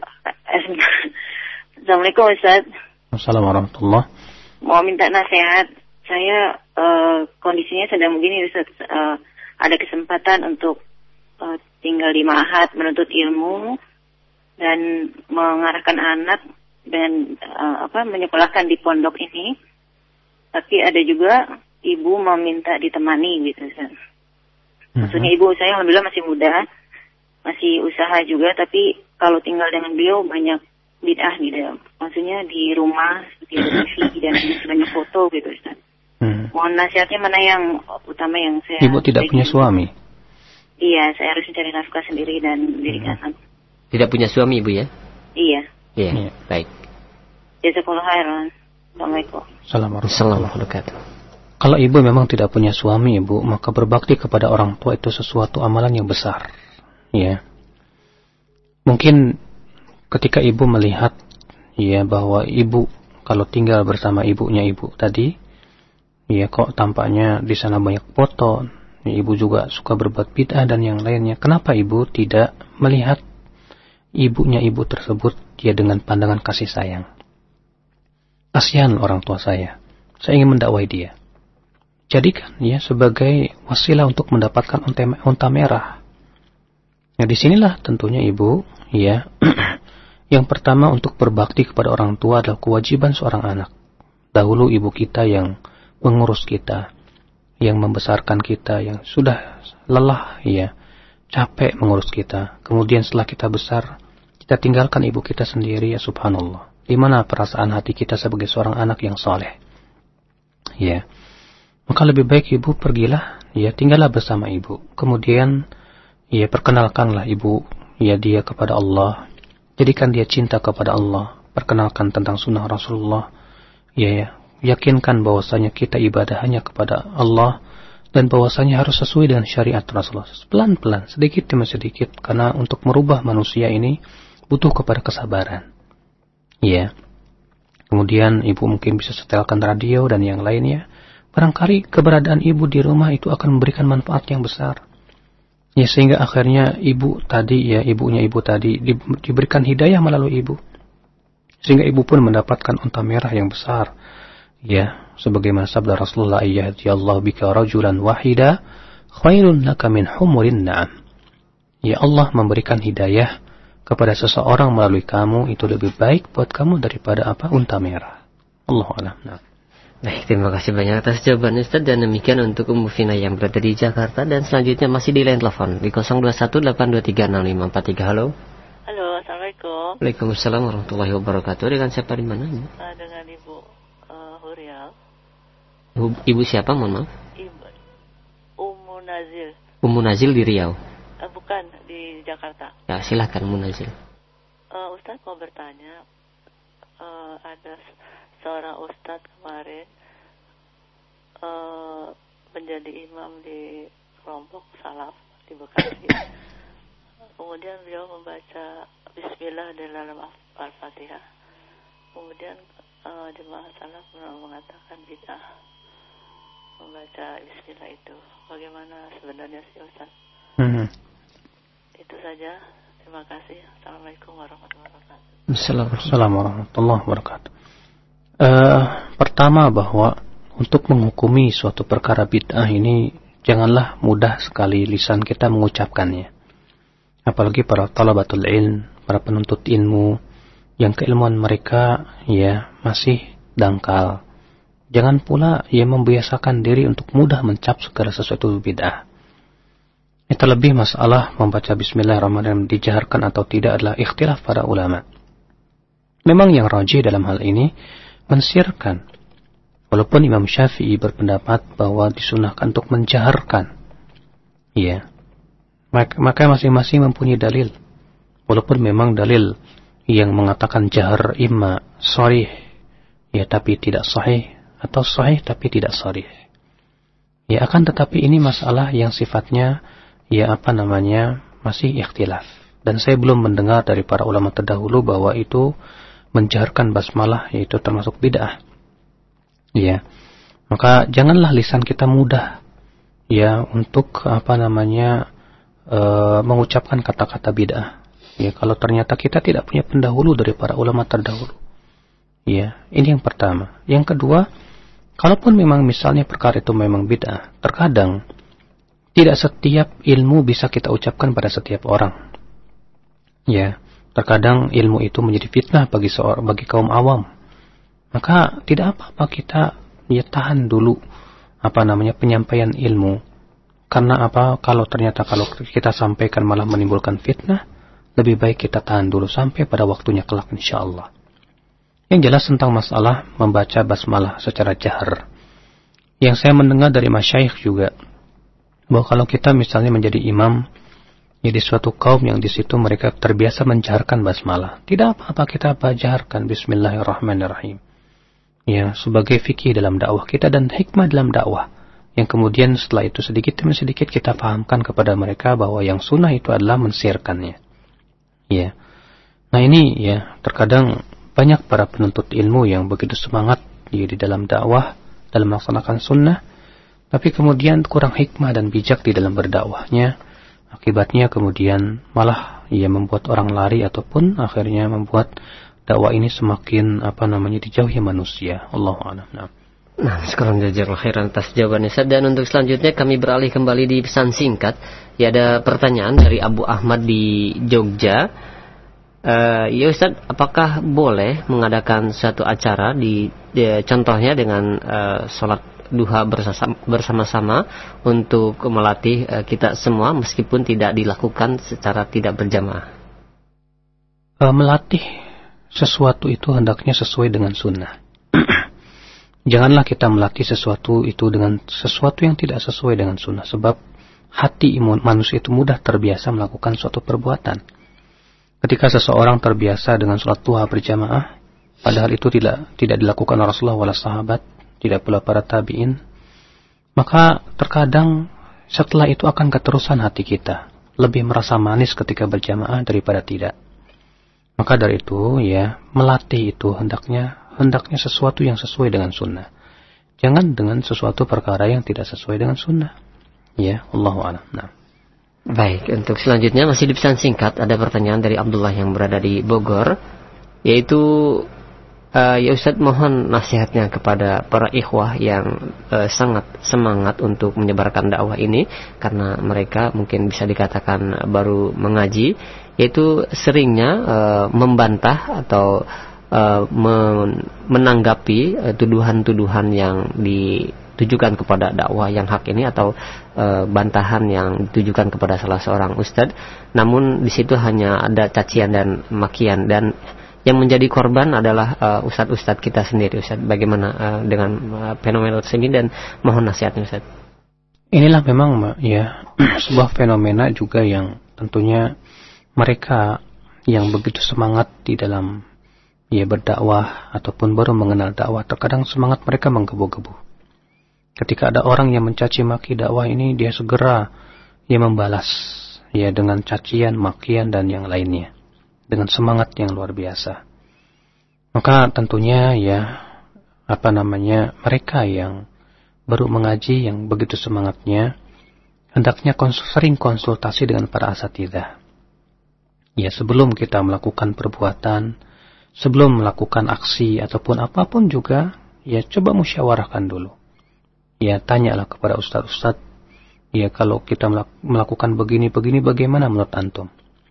Assalamualaikum Ustaz. Assalamualaikum warahmatullahi. Mau minta nasihat. Saya uh, kondisinya sedang begini Ustaz. Uh, ada kesempatan untuk uh, tinggal di ma'had menuntut ilmu dan mengarahkan anak dan uh, apa menyekolahkan di pondok ini. Tapi ada juga ibu meminta ditemani gitu Ustaz. Maksudnya ibu saya alhamdulillah masih muda, masih usaha juga, tapi kalau tinggal dengan beliau banyak bid'ah gitu. Maksudnya di rumah seperti ada T V dan banyak foto gitu Ustaz. Hmm. Mohon nasihatnya mana yang utama yang saya... Ibu tidak punya suami? Iya, saya harus mencari nafkah sendiri dan mendirikan anak. Hmm. Tidak punya suami Ibu ya? Iya. Iya, ya. Baik. Jazakallahu khairan. Assalamualaikum. Assalamualaikum warahmatullahi wabarakatuh. Kalau ibu memang tidak punya suami ibu, maka berbakti kepada orang tua itu sesuatu amalan yang besar. Ya. Mungkin ketika ibu melihat ya bahwa ibu kalau tinggal bersama ibunya ibu tadi, ya kok tampaknya di sana banyak foto, ibu juga suka berbuat bid'ah dan yang lainnya. Kenapa ibu tidak melihat ibunya ibu tersebut dia dengan pandangan kasih sayang? Kasihan orang tua saya, saya ingin mendakwai dia. Jadikan ya sebagai wasilah untuk mendapatkan unta merah. Nah, disinilah tentunya ibu, ya, yang pertama untuk berbakti kepada orang tua adalah kewajiban seorang anak. Dahulu ibu kita yang mengurus kita, yang membesarkan kita, yang sudah lelah, ya, capek mengurus kita. Kemudian setelah kita besar, kita tinggalkan ibu kita sendiri, ya subhanallah. Di mana perasaan hati kita sebagai seorang anak yang soleh? Ya, maka lebih baik ibu pergilah, ya tinggallah bersama ibu. Kemudian, ya perkenalkanlah ibu, ya dia kepada Allah. Jadikan dia cinta kepada Allah. Perkenalkan tentang sunnah Rasulullah. Ya, ya. Yakinkan bahwasanya kita ibadah hanya kepada Allah dan bahwasanya harus sesuai dengan syariat Rasulullah. Pelan-pelan, sedikit demi sedikit, karena untuk merubah manusia ini butuh kepada kesabaran. Ya. Kemudian ibu mungkin bisa setelkan radio dan yang lainnya. Barangkali keberadaan ibu di rumah itu akan memberikan manfaat yang besar. Ya, sehingga akhirnya ibu tadi, ya ibunya ibu tadi di, diberikan hidayah melalui ibu. Sehingga ibu pun mendapatkan unta merah yang besar. Ya, sebagaimana sabda Rasulullah, "Yahdiyallahu bika rajulan wahida khairun laka min humurin na'am." Ya, Allah memberikan hidayah kepada seseorang melalui kamu itu lebih baik buat kamu daripada apa? Unta merah. Allahu a'lam. Nah. Baik, terima kasih banyak atas jawaban Ustaz, dan demikian untuk Ummu Fina yang berada di Jakarta, dan selanjutnya masih di line telepon di nol dua satu delapan dua tiga nol lima empat tiga. Halo. Halo, Assalamualaikum. Waalaikumsalam warahmatullahi wabarakatuh. Dengan siapa di mana? Uh, dengan Ibu uh, Hurial. Ibu, ibu siapa, mohon maaf? Ibu Ummu Nazil. Ummu Nazil di Riau. Uh, bukan, di Jakarta. Ya, silakan Ummu Nazil. Uh, Ustaz mau bertanya, uh, ada seorang Ustaz kemarin uh, menjadi imam di kelompok salaf di Bekasi. Kemudian beliau membaca Bismillah dalam Al-Fatihah. Kemudian uh, jemaah salaf mengatakan bid'ah membaca Bismillah itu. Bagaimana sebenarnya sih Ustaz? Hmm. Itu saja. Terima kasih. Assalamualaikum warahmatullahi wabarakatuh. Assalamualaikum warahmatullahi wabarakatuh. Uh, pertama bahwa untuk menghukumi suatu perkara bid'ah ini janganlah mudah sekali lisan kita mengucapkannya. Apalagi para talabatul ilm, para penuntut ilmu yang keilmuan mereka ya masih dangkal. Jangan pula ya membiasakan diri untuk mudah mencap segala sesuatu bid'ah. Itu lebih masalah membaca Bismillahirrahmanirrahim dijaharkan atau tidak adalah ikhtilaf para ulama. Memang yang rajih dalam hal ini mensiarkan. Walaupun Imam Syafi'i berpendapat bahwa disunahkan untuk menjaharkan. Ya. Maka masing-masing mempunyai dalil. Walaupun memang dalil yang mengatakan jahar imma sharih, ya tapi tidak sahih, atau sahih tapi tidak sharih. Ya, akan tetapi ini masalah yang sifatnya ya apa namanya masih ikhtilaf. Dan saya belum mendengar dari para ulama terdahulu bahwa itu menjaharkan basmalah yaitu termasuk bid'ah. Ya. Maka janganlah lisan kita mudah ya untuk apa namanya e, mengucapkan kata-kata bid'ah. Ya, kalau ternyata kita tidak punya pendahulu dari para ulama terdahulu. Ya, ini yang pertama. Yang kedua, kalaupun memang misalnya perkara itu memang bid'ah, terkadang tidak setiap ilmu bisa kita ucapkan pada setiap orang. Ya. Terkadang ilmu itu menjadi fitnah bagi seorang, bagi kaum awam. Maka tidak apa-apa kita ya tahan dulu apa namanya penyampaian ilmu. Karena apa? Kalau ternyata kalau kita sampaikan malah menimbulkan fitnah, lebih baik kita tahan dulu sampai pada waktunya kelak insyaallah. Yang jelas tentang masalah membaca basmalah secara jahar. Yang saya mendengar dari masyayikh juga bahwa kalau kita misalnya menjadi imam ya di suatu kaum yang di situ mereka terbiasa menjaharkan basmalah, tidak apa-apa kita bacakan Bismillahirrahmanirrahim. Ya, sebagai fikih dalam dakwah kita dan hikmah dalam dakwah. Yang kemudian setelah itu sedikit demi sedikit kita pahamkan kepada mereka bahwa yang sunnah itu adalah mensiarkannya. Ya. Nah ini ya terkadang banyak para penuntut ilmu yang begitu semangat ya, di dalam dakwah dalam melaksanakan sunnah, tapi kemudian kurang hikmah dan bijak di dalam berdakwahnya, akibatnya kemudian malah ia membuat orang lari ataupun akhirnya membuat dakwah ini semakin apa namanya dijauhi manusia. Allahu a'lam. Nah, nah sekarang jazakallahu khairan atas jawabannya Ustaz. Dan untuk selanjutnya kami beralih kembali di pesan singkat. Ya, ada pertanyaan dari Abu Ahmad di Jogja. Uh, ya Ustaz, apakah boleh mengadakan suatu acara di, di contohnya dengan uh, sholat duha bersama-sama untuk melatih uh, kita semua meskipun tidak dilakukan secara tidak berjamaah? Uh, melatih sesuatu itu hendaknya sesuai dengan sunnah. Janganlah kita melatih sesuatu itu dengan sesuatu yang tidak sesuai dengan sunnah, sebab hati manusia itu mudah terbiasa melakukan suatu perbuatan. Ketika seseorang terbiasa dengan sholat duha berjamaah, padahal itu tidak tidak dilakukan oleh Rasulullah wala sahabat, tidak pula para tabi'in, maka terkadang setelah itu akan keterusan hati kita, lebih merasa manis ketika berjamaah daripada tidak. Maka dari itu, ya, melatih itu hendaknya hendaknya sesuatu yang sesuai dengan sunnah. Jangan dengan sesuatu perkara yang tidak sesuai dengan sunnah. Ya, Allahu a'lam. Nah. Baik, untuk selanjutnya masih di pesan singkat ada pertanyaan dari Abdullah yang berada di Bogor, yaitu uh, ya Ustaz, mohon nasihatnya kepada para ikhwah yang uh, sangat semangat untuk menyebarkan dakwah ini karena mereka mungkin bisa dikatakan baru mengaji, yaitu seringnya uh, membantah atau uh, men- menanggapi uh, tuduhan-tuduhan yang di ditujukan kepada dakwah yang hak ini atau e, bantahan yang ditujukan kepada salah seorang ustadz, namun di situ hanya ada cacian dan makian, dan yang menjadi korban adalah e, ustadz-ustadz kita sendiri. Ustadz, bagaimana e, dengan e, fenomena tersebut dan mohon nasihatnya Ustadz. Inilah memang ya sebuah fenomena juga yang tentunya mereka yang begitu semangat di dalam ya berdakwah ataupun baru mengenal dakwah, terkadang semangat mereka menggebu-gebu. Ketika ada orang yang mencaci maki dakwah ini, dia segera ya membalas ya dengan cacian, makian dan yang lainnya dengan semangat yang luar biasa. Maka tentunya ya apa namanya mereka yang baru mengaji yang begitu semangatnya hendaknya konsul, sering konsultasi dengan para asatidzah. Ya, sebelum kita melakukan perbuatan, sebelum melakukan aksi ataupun apapun juga, ya coba musyawarahkan dulu. Ya, tanyalah kepada ustaz-ustaz, ya kalau kita melakukan begini-begini bagaimana menurut antum?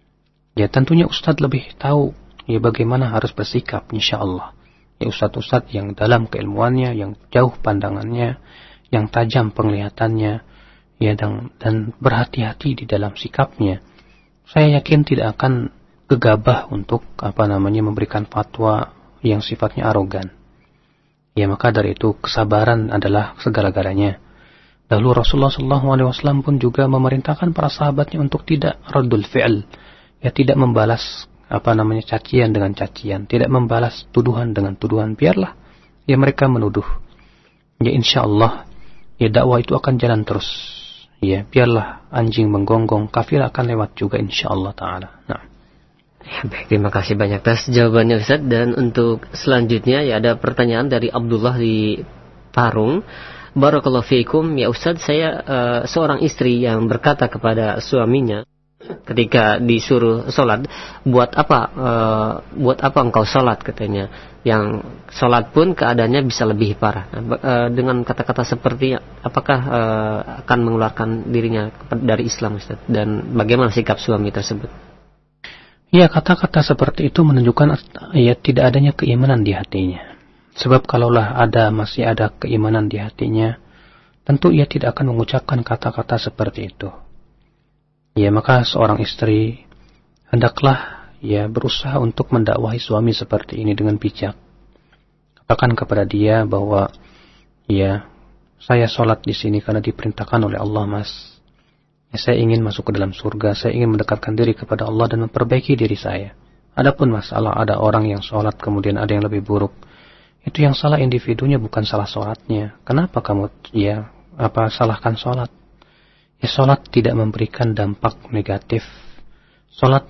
Ya tentunya ustaz lebih tahu ya bagaimana harus bersikap, insyaallah. Ya ustaz-ustaz yang dalam keilmuannya, yang jauh pandangannya, yang tajam penglihatannya, ya dan, dan berhati-hati di dalam sikapnya. Saya yakin tidak akan gegabah untuk apa namanya memberikan fatwa yang sifatnya arogan. Ya, maka dari itu kesabaran adalah segala-galanya. Dahulu Rasulullah shallallahu alaihi wasallam pun juga memerintahkan para sahabatnya untuk tidak raddul fi'l, ya tidak membalas apa namanya cacian dengan cacian, tidak membalas tuduhan dengan tuduhan. Biarlah ya mereka menuduh. Ya insyaallah ya dakwah itu akan jalan terus. Ya biarlah anjing menggonggong, kafir akan lewat juga insyaallah taala. Nah. Ya, baik, terima kasih banyak atas jawabannya Ustaz. Dan untuk selanjutnya ya ada pertanyaan dari Abdullah di Parung. Barakallahu fiikum, ya Ustaz, saya uh, seorang istri yang berkata kepada suaminya ketika disuruh sholat, buat apa uh, buat apa engkau sholat, katanya, yang sholat pun keadaannya bisa lebih parah. Nah, uh, dengan kata-kata seperti apakah uh, akan mengeluarkan dirinya dari Islam Ustaz, dan bagaimana sikap suami tersebut? Ya, kata-kata seperti itu menunjukkan ya tidak adanya keimanan di hatinya. Sebab kalaulah ada masih ada keimanan di hatinya, tentu ia tidak akan mengucapkan kata-kata seperti itu. Ya, maka seorang istri hendaklah ya berusaha untuk mendakwahi suami seperti ini dengan bijak. Katakan kepada dia bahwa ya saya sholat di sini karena diperintahkan oleh Allah, Mas. Ya, saya ingin masuk ke dalam surga, saya ingin mendekatkan diri kepada Allah dan memperbaiki diri saya. Adapun masalah ada orang yang sholat kemudian ada yang lebih buruk, itu yang salah individunya, bukan salah sholatnya. Kenapa kamu ya apa salahkan sholat? Ya sholat tidak memberikan dampak negatif. Sholat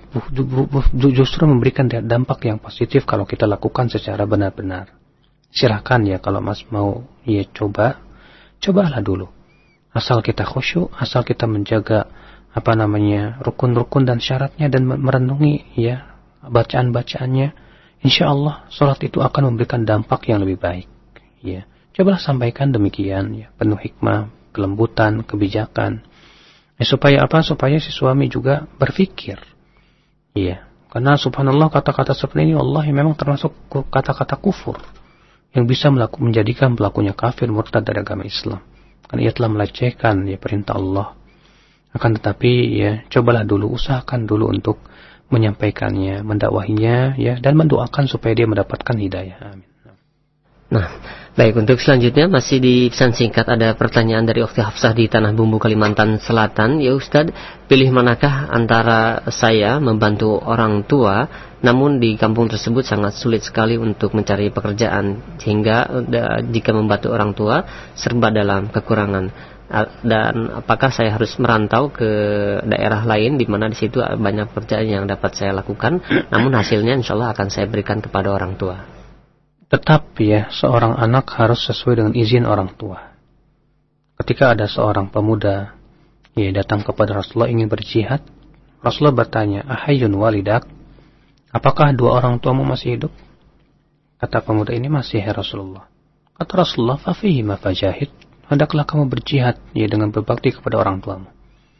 justru memberikan dampak yang positif kalau kita lakukan secara benar-benar. Silahkan ya kalau Mas mau ya coba, cobalah dulu. Asal kita khusyuk, asal kita menjaga apa namanya rukun-rukun dan syaratnya dan merenungi ya bacaan-bacaannya, insya Allah sholat itu akan memberikan dampak yang lebih baik. Ya, cobalah sampaikan demikian ya, penuh hikmah, kelembutan, kebijakan. Ya, supaya apa? Supaya si suami juga berpikir. Iya, karena subhanallah kata-kata seperti ini Allah memang termasuk kata-kata kufur yang bisa melaku, menjadikan pelakunya kafir murtad dari agama Islam. Karena ia telah melecehkan ya perintah Allah. Akan tetapi ya cobalah dulu, usahakan dulu untuk menyampaikannya, mendakwahinya ya, dan mendoakan supaya dia mendapatkan hidayah. Amin. Nah, baik, untuk selanjutnya masih di pesan singkat ada pertanyaan dari Ukhti Hafsah di Tanah Bumbu, Kalimantan Selatan. Ya Ustadz, pilih manakah antara saya membantu orang tua, namun di kampung tersebut sangat sulit sekali untuk mencari pekerjaan, sehingga uh, jika membantu orang tua serba dalam kekurangan. Dan apakah saya harus merantau ke daerah lain di mana di situ banyak pekerjaan yang dapat saya lakukan, namun hasilnya insya Allah akan saya berikan kepada orang tua. Tetap ya, seorang anak harus sesuai dengan izin orang tua. Ketika ada seorang pemuda ya datang kepada Rasulullah ingin berjihad, Rasulullah bertanya, "Ahayyun walidak?" Apakah dua orang tuamu masih hidup? Kata pemuda ini, masih ya Rasulullah. Kata Rasulullah, "Fa fihi ma fajahid." Hendaklah kamu berjihad ya dengan berbakti kepada orang tuamu.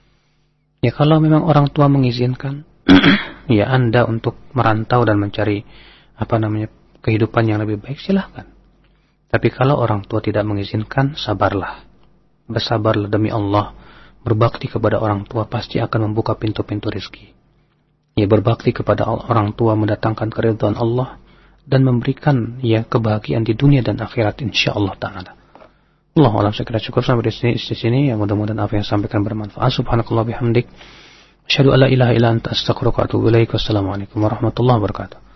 Ya kalau memang orang tua mengizinkan ya Anda untuk merantau dan mencari apa namanya kehidupan yang lebih baik, silahkan. Tapi kalau orang tua tidak mengizinkan, sabarlah. Bersabarlah demi Allah. Berbakti kepada orang tua pasti akan membuka pintu-pintu rezeki. Ya berbakti kepada orang tua mendatangkan keridhaan Allah dan memberikan ya kebahagiaan di dunia dan akhirat insyaallah taala. Allah alam, saya kira cukup sampai di sini, di sini ya, mudah-mudahan apa yang sampaikan bermanfaat. Subhanakallah bihamdik, asyhadu an la ilaha illa anta astaghfiruka wa atubu ilaik. Wassalamualaikum warahmatullahi wabarakatuh.